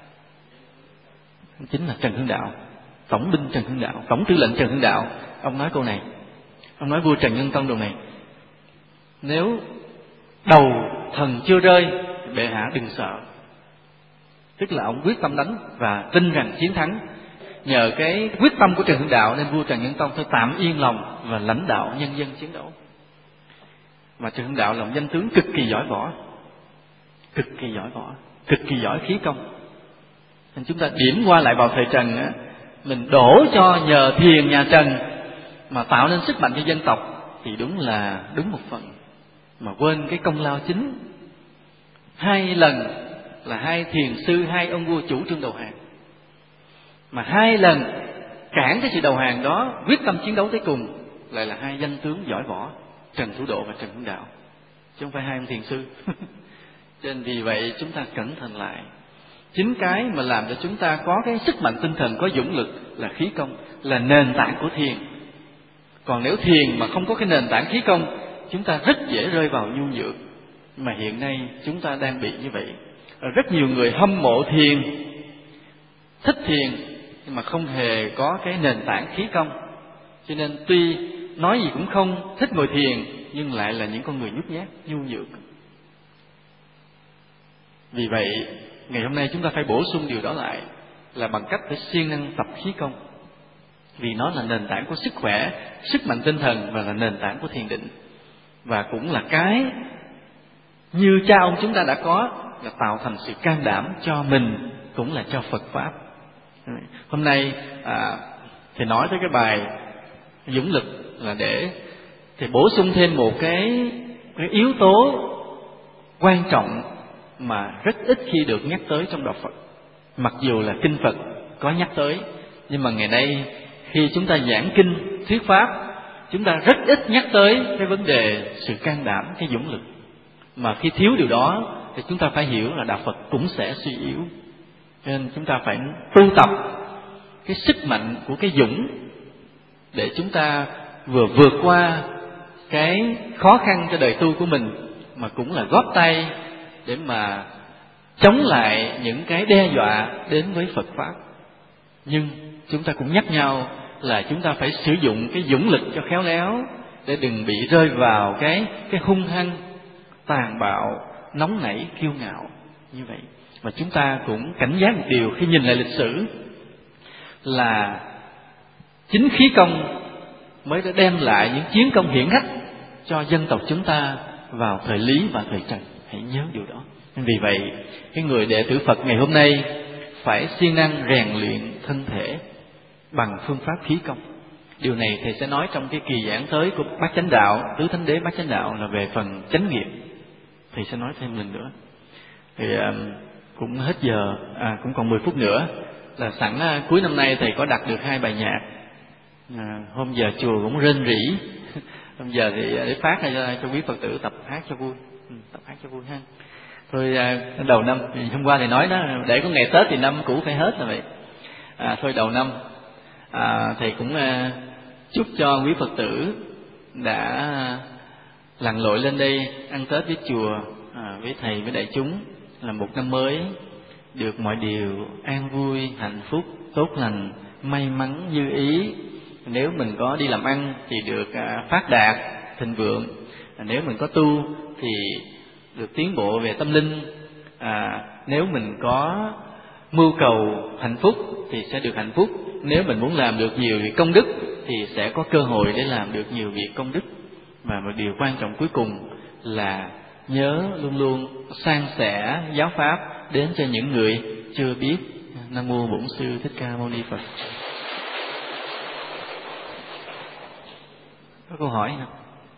Chính là Trần Hưng Đạo, tổng binh Trần Hưng Đạo, tổng tư lệnh Trần Hưng Đạo. Ông nói câu này, ông nói vua Trần Nhân Tông đầu này: nếu đầu thần chưa rơi, bệ hạ đừng sợ. Tức là ông quyết tâm đánh và tin rằng chiến thắng. Nhờ cái quyết tâm của Trần Hưng Đạo nên vua Trần Nhân Tông phải tạm yên lòng và lãnh đạo nhân dân chiến đấu. Mà Trần Hưng Đạo là một danh tướng cực kỳ giỏi võ, cực kỳ giỏi võ, cực kỳ giỏi khí công. Nên chúng ta điểm qua lại vào thời Trần á, mình đổ cho nhờ thiền nhà Trần mà tạo nên sức mạnh cho dân tộc thì đúng một phần, mà quên cái công lao chính. 2 lần là 2 thiền sư, 2 ông vua chủ trương đầu hàng, mà 2 lần cản cái sự đầu hàng đó, quyết tâm chiến đấu tới cùng, lại là 2 danh tướng giỏi võ, Trần Thủ Độ và Trần Hưng Đạo, chứ không phải 2 ông thiền sư. Cho nên vì vậy chúng ta cẩn thận lại. Chính cái mà làm cho chúng ta có cái sức mạnh tinh thần, có dũng lực là khí công, là nền tảng của thiền. Còn nếu thiền mà không có cái nền tảng khí công, chúng ta rất dễ rơi vào nhu nhược. Mà hiện nay chúng ta đang bị như vậy. Rất nhiều người hâm mộ thiền, thích thiền, nhưng mà không hề có cái nền tảng khí công. Cho nên tuy nói gì cũng không, thích ngồi thiền, nhưng lại là những con người nhút nhát, nhu nhược. Vì vậy ngày hôm nay chúng ta phải bổ sung điều đó lại, là bằng cách phải siêng năng tập khí công. Vì nó là nền tảng của sức khỏe, sức mạnh tinh thần, và là nền tảng của thiền định. Và cũng là cái như cha ông chúng ta đã có, là tạo thành sự can đảm cho mình, cũng là cho Phật Pháp. Hôm nay thì nói tới cái bài dũng lực là để thì bổ sung thêm một cái yếu tố quan trọng mà rất ít khi được nhắc tới trong đạo Phật. Mặc dù là kinh Phật có nhắc tới, nhưng mà ngày nay khi chúng ta giảng kinh thuyết pháp, chúng ta rất ít nhắc tới cái vấn đề sự can đảm, cái dũng lực. Mà khi thiếu điều đó thì chúng ta phải hiểu là đạo Phật cũng sẽ suy yếu. Nên chúng ta phải tu tập cái sức mạnh của cái dũng, để chúng ta vừa vượt qua cái khó khăn cho đời tu của mình, mà cũng là góp tay để mà chống lại những cái đe dọa đến với Phật Pháp. Nhưng chúng ta cũng nhắc nhau là chúng ta phải sử dụng cái dũng lực cho khéo léo, để đừng bị rơi vào cái hung hăng, tàn bạo, nóng nảy, kiêu ngạo như vậy. Mà chúng ta cũng cảnh giác một điều khi nhìn lại lịch sử, là chính khí công mới đã đem lại những chiến công hiển hách cho dân tộc chúng ta vào thời Lý và thời Trần. Hãy nhớ điều đó. Vì vậy cái người đệ tử Phật ngày hôm nay phải siêng năng rèn luyện thân thể bằng phương pháp khí công. Điều này thầy sẽ nói trong cái kỳ giảng tới của Bát Chánh Đạo, Tứ Thánh Đế Bát Chánh Đạo, là về phần chánh nghiệp. Thầy sẽ nói thêm lần nữa. Thì cũng hết giờ, cũng còn 10 phút nữa. Là sẵn cuối năm nay thầy có đặt được 2 bài nhạc. Hôm giờ chùa cũng rên rỉ. Hôm giờ thì để phát ra cho quý Phật tử tập hát cho vui. Tập hát cho vui ha. Thôi đầu năm, hôm qua thầy nói đó, để có ngày Tết thì năm cũ phải hết rồi vậy. Thôi đầu năm thầy cũng chúc cho quý Phật tử đã lặn lội lên đây ăn Tết với chùa, với thầy, với đại chúng, là một năm mới được mọi điều an vui, hạnh phúc, tốt lành, may mắn như ý. Nếu mình có đi làm ăn thì được phát đạt, thịnh vượng. Nếu mình có tu thì được tiến bộ về tâm linh. Nếu mình có mưu cầu hạnh phúc thì sẽ được hạnh phúc. Nếu mình muốn làm được nhiều việc công đức thì sẽ có cơ hội để làm được nhiều việc công đức. Và một điều quan trọng cuối cùng là nhớ luôn luôn san sẻ giáo pháp đến cho những người chưa biết. Nam mô Bổn Sư Thích Ca Mâu Ni Phật. Có câu hỏi không?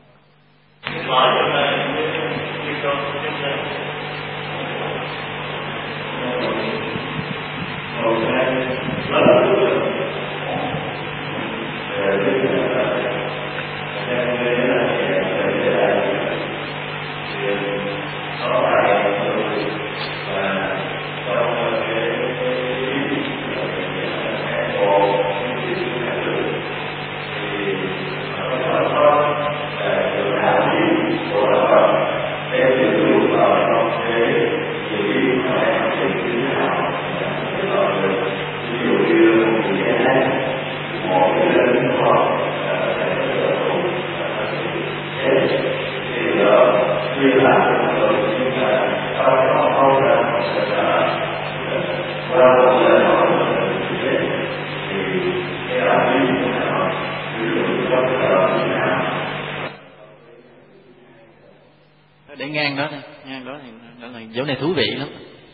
Để ngang đó thôi, ngang đó thì đó là chỗ này thú vị lắm.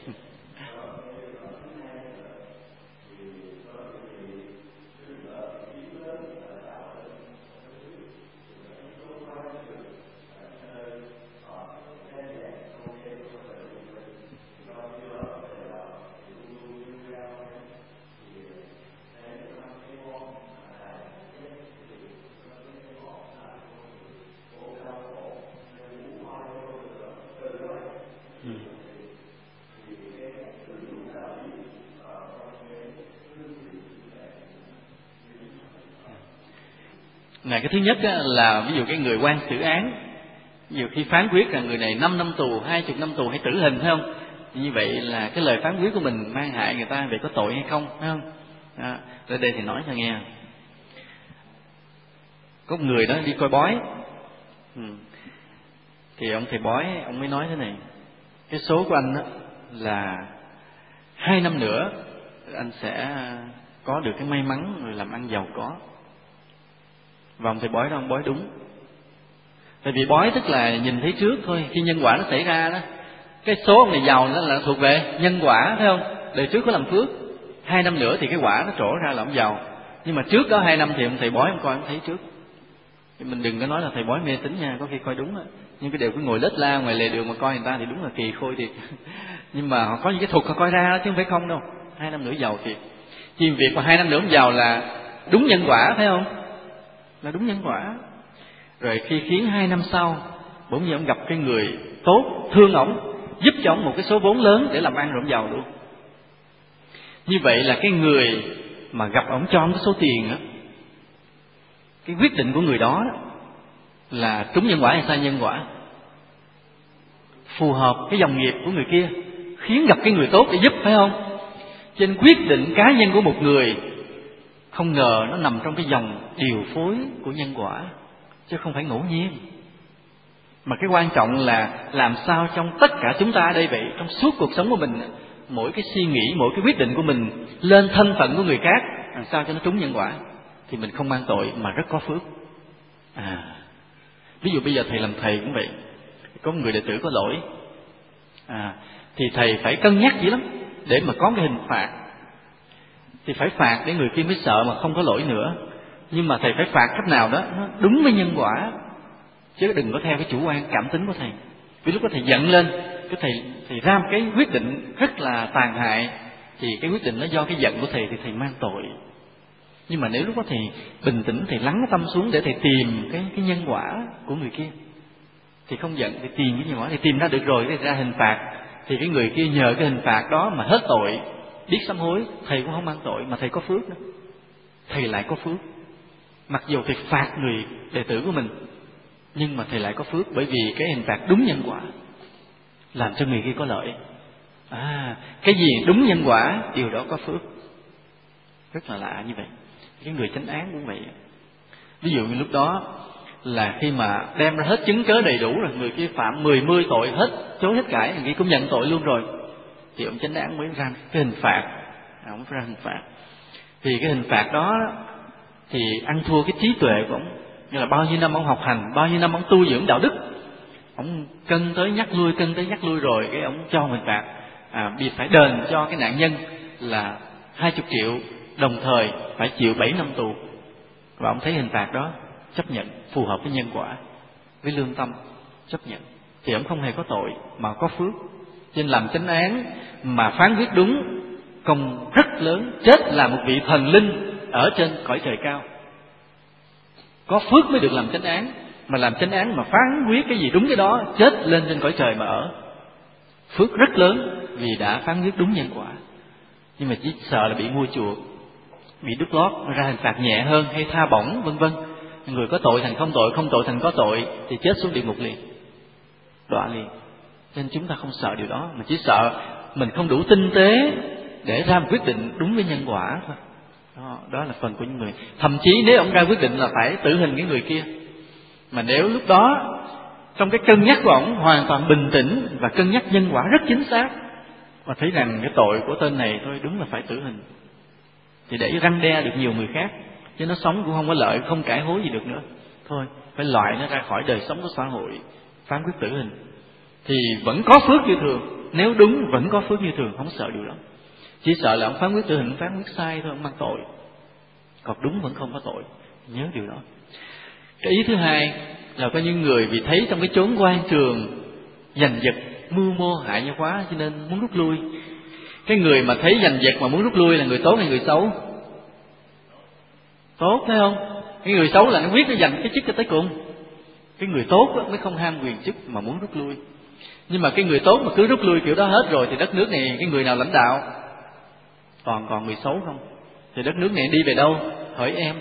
Này, cái thứ nhất là ví dụ cái người quan xử án, nhiều khi phán quyết là người này 5 năm tù, 20 năm tù hay tử hình, phải không? Như vậy là cái lời phán quyết của mình mang hại người ta về có tội hay không, phải không? Ở đây thì nói cho nghe. Có một người đó đi coi bói, thì ông thầy bói ông mới nói thế này: cái số của anh là 2 năm nữa anh sẽ có được cái may mắn rồi làm ăn giàu có. Và ông thầy bói đó ông bói đúng. Tại vì bói tức là nhìn thấy trước thôi, khi nhân quả nó xảy ra đó, cái số ông này giàu đó là thuộc về nhân quả, phải không? Đời trước có làm phước, 2 năm nữa thì cái quả nó trổ ra là ông giàu. Nhưng mà trước đó 2 năm thì ông thầy bói ông coi ông thấy trước. Thì mình đừng có nói là thầy bói mê tín nha, có khi coi đúng á, nhưng cái đều cứ ngồi lết la ngoài lề đường mà coi người ta thì đúng là kỳ khôi thiệt. Nhưng mà họ có những cái thuật họ coi ra chứ không phải không đâu. 2 năm nữa giàu thiệt. Chỉ việc mà 2 năm nữa ông giàu là đúng nhân quả, phải không? Là đúng nhân quả. Rồi khi khiến 2 năm sau bỗng nhiên ông gặp cái người tốt, thương ổng, giúp cho ông một cái số vốn lớn để làm ăn rồi ông giàu luôn. Như vậy là cái người mà gặp ổng cho ông cái số tiền á, cái quyết định của người đó là trúng nhân quả hay sai nhân quả, phù hợp cái dòng nghiệp của người kia, khiến gặp cái người tốt để giúp, phải không? Trên quyết định cá nhân của một người không ngờ nó nằm trong cái dòng điều phối của nhân quả, chứ không phải ngẫu nhiên. Mà cái quan trọng là làm sao trong tất cả chúng ta ở đây vậy, trong suốt cuộc sống của mình, mỗi cái suy nghĩ, mỗi cái quyết định của mình lên thân phận của người khác, làm sao cho nó trúng nhân quả, thì mình không mang tội mà rất có phước. Ví dụ bây giờ thầy làm thầy cũng vậy, có một người đệ tử có lỗi, thì thầy phải cân nhắc dữ lắm để mà có cái hình phạt. Thì phải phạt để người kia mới sợ mà không có lỗi nữa. Nhưng mà thầy phải phạt cách nào đó nó đúng với nhân quả, chứ đừng có theo cái chủ quan cảm tính của thầy. Vì lúc đó thầy giận lên, cái thầy ra một cái quyết định rất là tàn hại, thì cái quyết định nó do cái giận của thầy thì thầy mang tội. Nhưng mà nếu lúc đó thầy bình tĩnh, thầy lắng tâm xuống để thầy tìm cái nhân quả của người kia, thì không giận, thì tìm cái nhân quả, thì tìm ra được rồi, thì ra hình phạt, thì cái người kia nhờ cái hình phạt đó mà hết tội, biết sám hối, thầy cũng không mang tội mà thầy có phước nữa. Thầy lại có phước, mặc dù thầy phạt người đệ tử của mình, nhưng mà thầy lại có phước, bởi vì cái hình phạt đúng nhân quả, làm cho người kia có lợi. Cái gì đúng nhân quả, điều đó có phước. Rất là lạ như vậy. Cái người chánh án cũng vậy. Ví dụ như lúc đó là khi mà đem ra hết chứng cớ đầy đủ rồi, người kia phạm 10 tội hết, chối hết cãi, người kia cũng nhận tội luôn rồi, thì ông chánh án mới ra cái hình phạt. Ông ra hình phạt. Thì cái hình phạt đó thì ăn thua cái trí tuệ của ông. Như là bao nhiêu năm ông học hành, bao nhiêu năm ông tu dưỡng đạo đức, ông cân tới nhắc lui rồi, cái ông cho hình phạt bị phải đền cho cái nạn nhân là 20 triệu, đồng thời phải chịu 7 năm tù. Và ông thấy hình phạt đó chấp nhận, phù hợp với nhân quả, với lương tâm, chấp nhận, thì ông không hề có tội mà có phước. Cho nên làm chánh án mà phán quyết đúng, công rất lớn, chết là một vị thần linh ở trên cõi trời cao. Có phước mới được làm chánh án, mà làm chánh án mà phán quyết cái gì đúng cái đó, chết lên trên cõi trời mà ở. Phước rất lớn vì đã phán quyết đúng nhân quả. Nhưng mà chỉ sợ là bị mua chuộc, bị đút lót, ra hình phạt nhẹ hơn hay tha bổng vân vân. Người có tội thành không tội, không tội thành có tội, thì chết xuống địa ngục liền, đọa liền. Nên chúng ta không sợ điều đó, mà chỉ sợ mình không đủ tinh tế để ra một quyết định đúng với nhân quả thôi. Đó là phần của những người. Thậm chí nếu ông ra quyết định là phải tử hình cái người kia, mà nếu lúc đó trong cái cân nhắc của ông hoàn toàn bình tĩnh và cân nhắc nhân quả rất chính xác, và thấy rằng cái tội của tên này thôi đúng là phải tử hình, thì để răn đe được nhiều người khác, chứ nó sống cũng không có lợi, không cải hối gì được nữa, thôi phải loại nó ra khỏi đời sống của xã hội, phán quyết tử hình, thì vẫn có phước như thường. Nếu đúng vẫn có phước như thường, không sợ điều đó. Chỉ sợ là ông phán quyết tử hình, phán quyết sai thôi, ông mang tội. Còn đúng vẫn không có tội, nhớ điều đó. Cái ý thứ hai là có những người vì thấy trong cái chốn quan trường giành giật, mưu mô hại nhau quá, cho nên muốn rút lui. Cái người mà thấy giành giật mà muốn rút lui là người tốt hay người xấu? Tốt, thấy không? Cái người xấu là nó quyết nó giành cái chức cho tới cùng. Cái người tốt mới không ham quyền chức mà muốn rút lui. Nhưng mà cái người tốt mà cứ rút lui kiểu đó hết rồi thì đất nước này cái người nào lãnh đạo? Toàn còn người xấu không? Thì đất nước này đi về đâu? Hỏi em.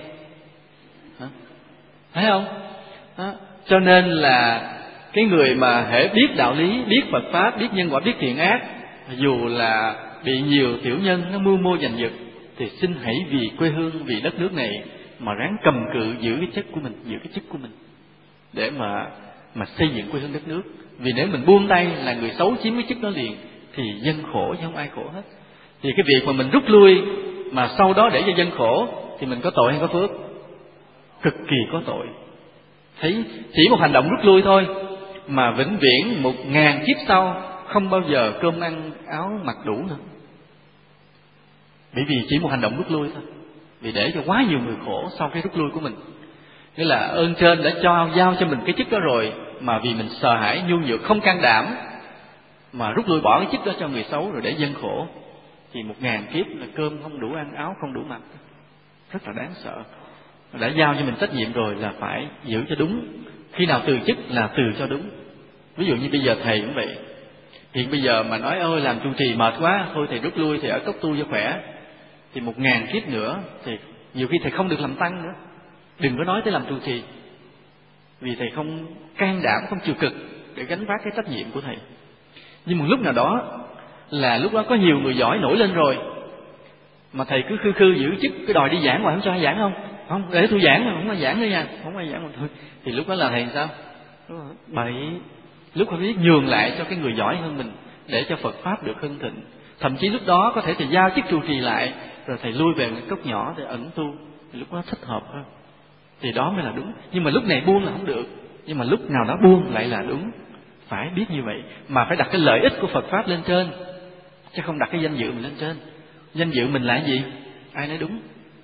Thấy không? Đó. Cho nên là cái người mà hễ biết đạo lý, biết Phật Pháp, biết nhân quả, biết thiện ác, dù là bị nhiều tiểu nhân nó mưu mô giành giật, thì xin hãy vì quê hương, vì đất nước này mà ráng cầm cự giữ cái chức của mình, giữ cái chức của mình, để mà xây dựng quê hương đất nước. Vì nếu mình buông tay là người xấu chiếm cái chức đó liền, thì dân khổ chứ không ai khổ hết. Thì cái việc mà mình rút lui mà sau đó để cho dân khổ thì mình có tội hay có phước? Cực kỳ có tội. Thấy chỉ một hành động rút lui thôi mà vĩnh viễn 1000 kiếp sau không bao giờ cơm ăn áo mặc đủ nữa. Bởi vì chỉ một hành động rút lui thôi, vì để cho quá nhiều người khổ sau cái rút lui của mình. Nghĩa là ơn trên đã giao cho mình cái chức đó rồi, mà vì mình sợ hãi nhu nhược không can đảm mà rút lui bỏ cái chức đó cho người xấu rồi để dân khổ, thì 1000 kiếp là cơm không đủ ăn, áo không đủ mặc. Rất là đáng sợ. Đã giao cho mình trách nhiệm rồi là phải giữ cho đúng. Khi nào từ chức là từ cho đúng. Ví dụ như bây giờ thầy cũng vậy. Hiện bây giờ mà nói ôi làm trụ trì mệt quá, thôi thầy rút lui, thầy ở cốc tu cho khỏe, thì 1000 kiếp nữa thì nhiều khi thầy không được làm tăng nữa. Đừng có nói tới làm trụ trì, vì thầy không can đảm, không chịu cực để gánh vác cái trách nhiệm của thầy. Nhưng một lúc nào đó là lúc đó có nhiều người giỏi nổi lên rồi, mà thầy cứ khư giữ chức, cứ đòi đi giảng, ngoài không cho ai giảng không? Không, để tôi giảng mà không ai giảng nữa nha, không ai giảng mà thôi. Thì lúc đó là thầy sao? Bậy. Lúc phải biết nhường lại cho cái người giỏi hơn mình để cho Phật Pháp được hưng thịnh. Thậm chí lúc đó có thể thầy giao chức trụ trì lại, rồi thầy lui về một cốc nhỏ để ẩn tu, thì lúc đó thích hợp hơn. Thì đó mới là đúng. Nhưng mà lúc này buông là không được, nhưng mà lúc nào đó buông lại là đúng. Phải biết như vậy, mà phải đặt cái lợi ích của Phật Pháp lên trên, chứ không đặt cái danh dự mình lên trên. Danh dự mình là cái gì? Ai nói đúng?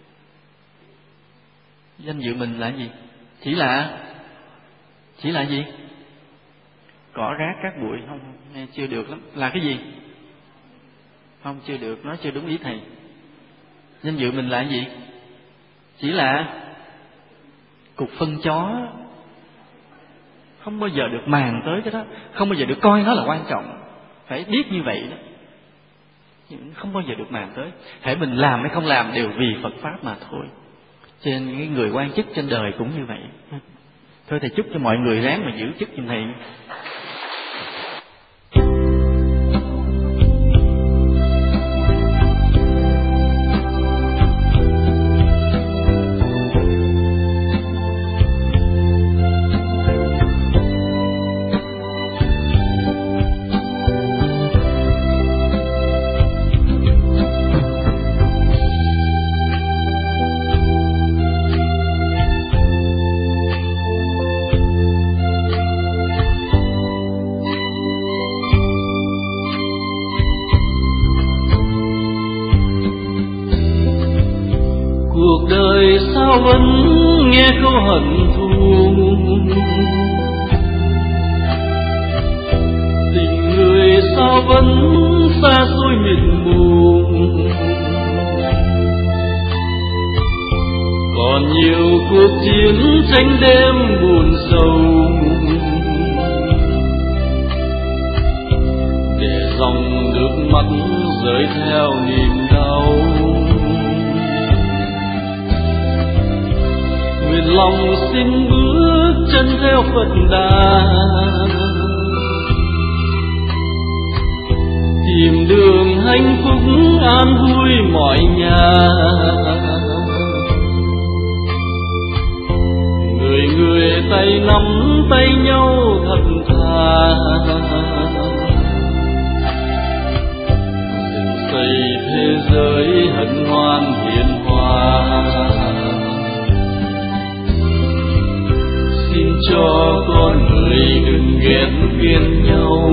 Danh dự mình là cái gì? Chỉ là gì? Cỏ rác cát bụi. Không, nghe chưa được lắm. Là cái gì? Không, chưa được, nói chưa đúng ý thầy. Danh dự mình là cái gì? Chỉ là cục phân chó. Không bao giờ được màng tới cái đó, không bao giờ được coi nó là quan trọng. Phải biết như vậy đó. Không bao giờ được màng tới. Hễ mình làm hay không làm đều vì Phật Pháp mà thôi. Cho nên những người quan chức trên đời cũng như vậy. Thôi thầy chúc cho mọi người ráng mà giữ chức như thầy. đời sao vẫn nghe câu hận thù, tình người sao vẫn xa xôi mịt mù. Còn nhiều cuộc chiến tranh đêm buồn sầu, để dòng nước mắt rơi theo niềm đau. Nguyện lòng xin bước chân theo Phật Đà, tìm đường hạnh phúc an vui mọi nhà. Người người tay nắm tay nhau thật thà, dựng xây thế giới hân hoan hiền hòa. Xin cho con người đừng ghét ghen nhau,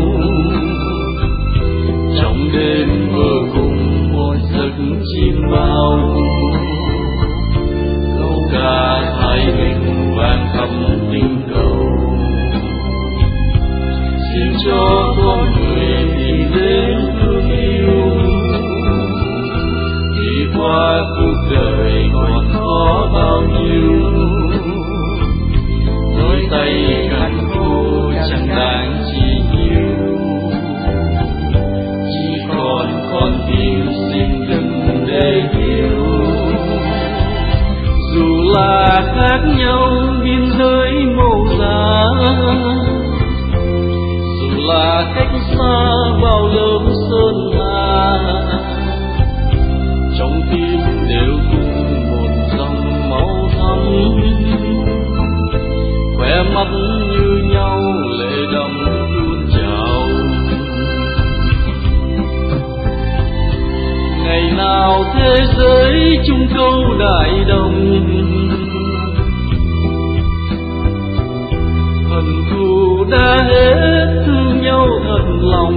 trong đêm mơ cùng một giấc chim bao. Câu ca thái bình vang khắp tinh cầu, xin cho con người tìm đến thương yêu. Đi qua cuộc đời còn khó bao nhiêu, đôi tay cằn khô chẳng đáng chi nhiều. Chỉ còn con tim xin đừng để yêu. Dù là khác nhau biên giới màu giá, dù là cách xa bao lớp sơn hà, trong tim đều cùng một dòng máu thắm. Khóe mắt như nhau lệ đẫm tuôn trào. Ngày nào thế giới chung câu đại đồng, hận thù đã hết thương nhau thật lòng.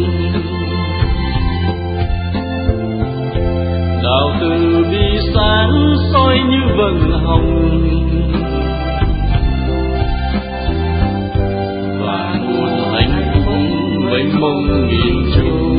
Đạo từ bi sáng soi như vầng hồng, và nguồn hạnh phúc mênh mông nghìn trùng.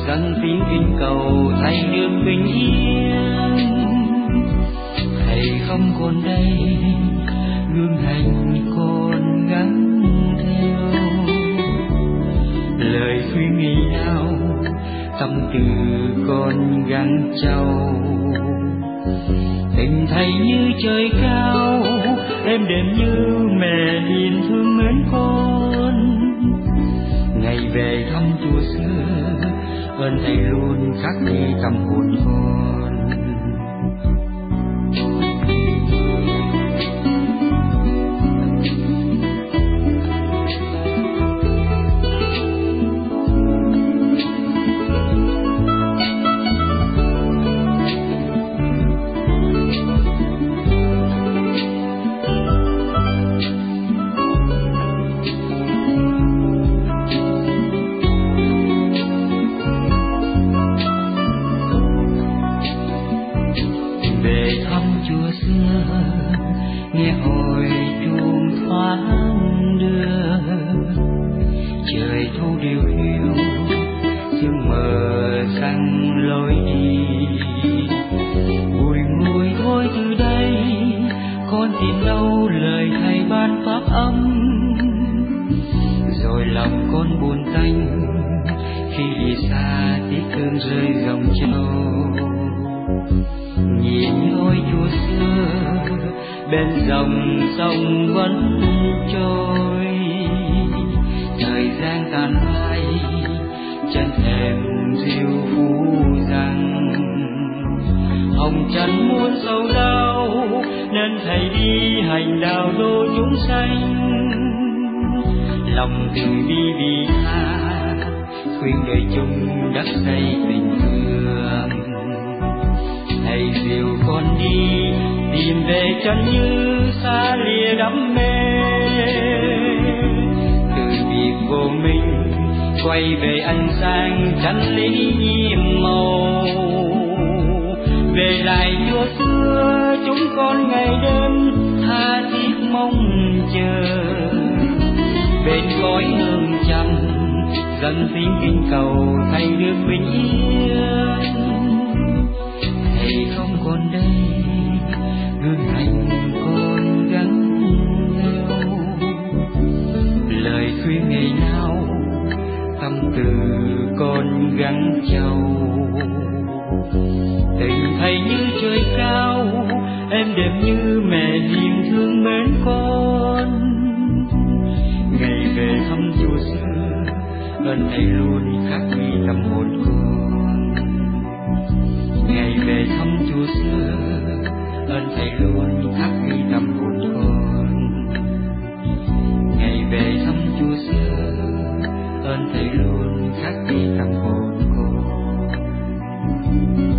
dâng tiếng kinh cầu thay được bình yên. Thầy không còn đây, gương hành còn gắn theo. Lời khuyên ngày nào tâm từ con gắng trao. Tình thầy như trời cao, êm đềm như mẹ hiền thương mến con. Ngày về thăm chùa xưa, ơn thầy luôn khắc ghi tâm hồn con. Nghe hồi chuông thoáng đưa, trời thu điều hiu, sương mờ sang lối đi. Bùi ngùi thôi từ đây, con tìm đâu lời thầy ban pháp âm. Rồi lòng con buồn tanh, khi đi xa tiếc thương rơi dòng châu. Nhìn ngôi chùa xưa, bên dòng sông vẫn trôi. Thời gian tàn phai, chân thềm diêu phú rằng hồng trần muôn sầu đau, nên thầy đi hành đạo độ chúng sanh. Lòng từ bi vì tha, khuyên đời chung đắc xây tình thương. Thầy dìu con đi, tìm về chân như xa lìa đam mê. Từ việc vô minh, quay về ánh sáng chân lý nhiệm màu. Về lại chùa xưa, chúng con ngày đêm tha thiết mong chờ. Bên cõi hương trầm, dâng tiếng kinh cầu thay được bình yên. Thầy không còn đây, gương hành con gắng theo. Lời khuyên ngày nào tâm từ con gắng trao. Tình thầy như trời cao, êm đềm như mẹ hiền thương mến con. Ngày về thăm chùa xưa, ơn thầy luôn khắc ghi tâm hồn con. Ngày về thăm chùa xưa, ơn thầy luôn khắc ghi tâm hồn con. Ngày về thăm chùa xưa, ơn thầy luôn khắc ghi tâm hồn con.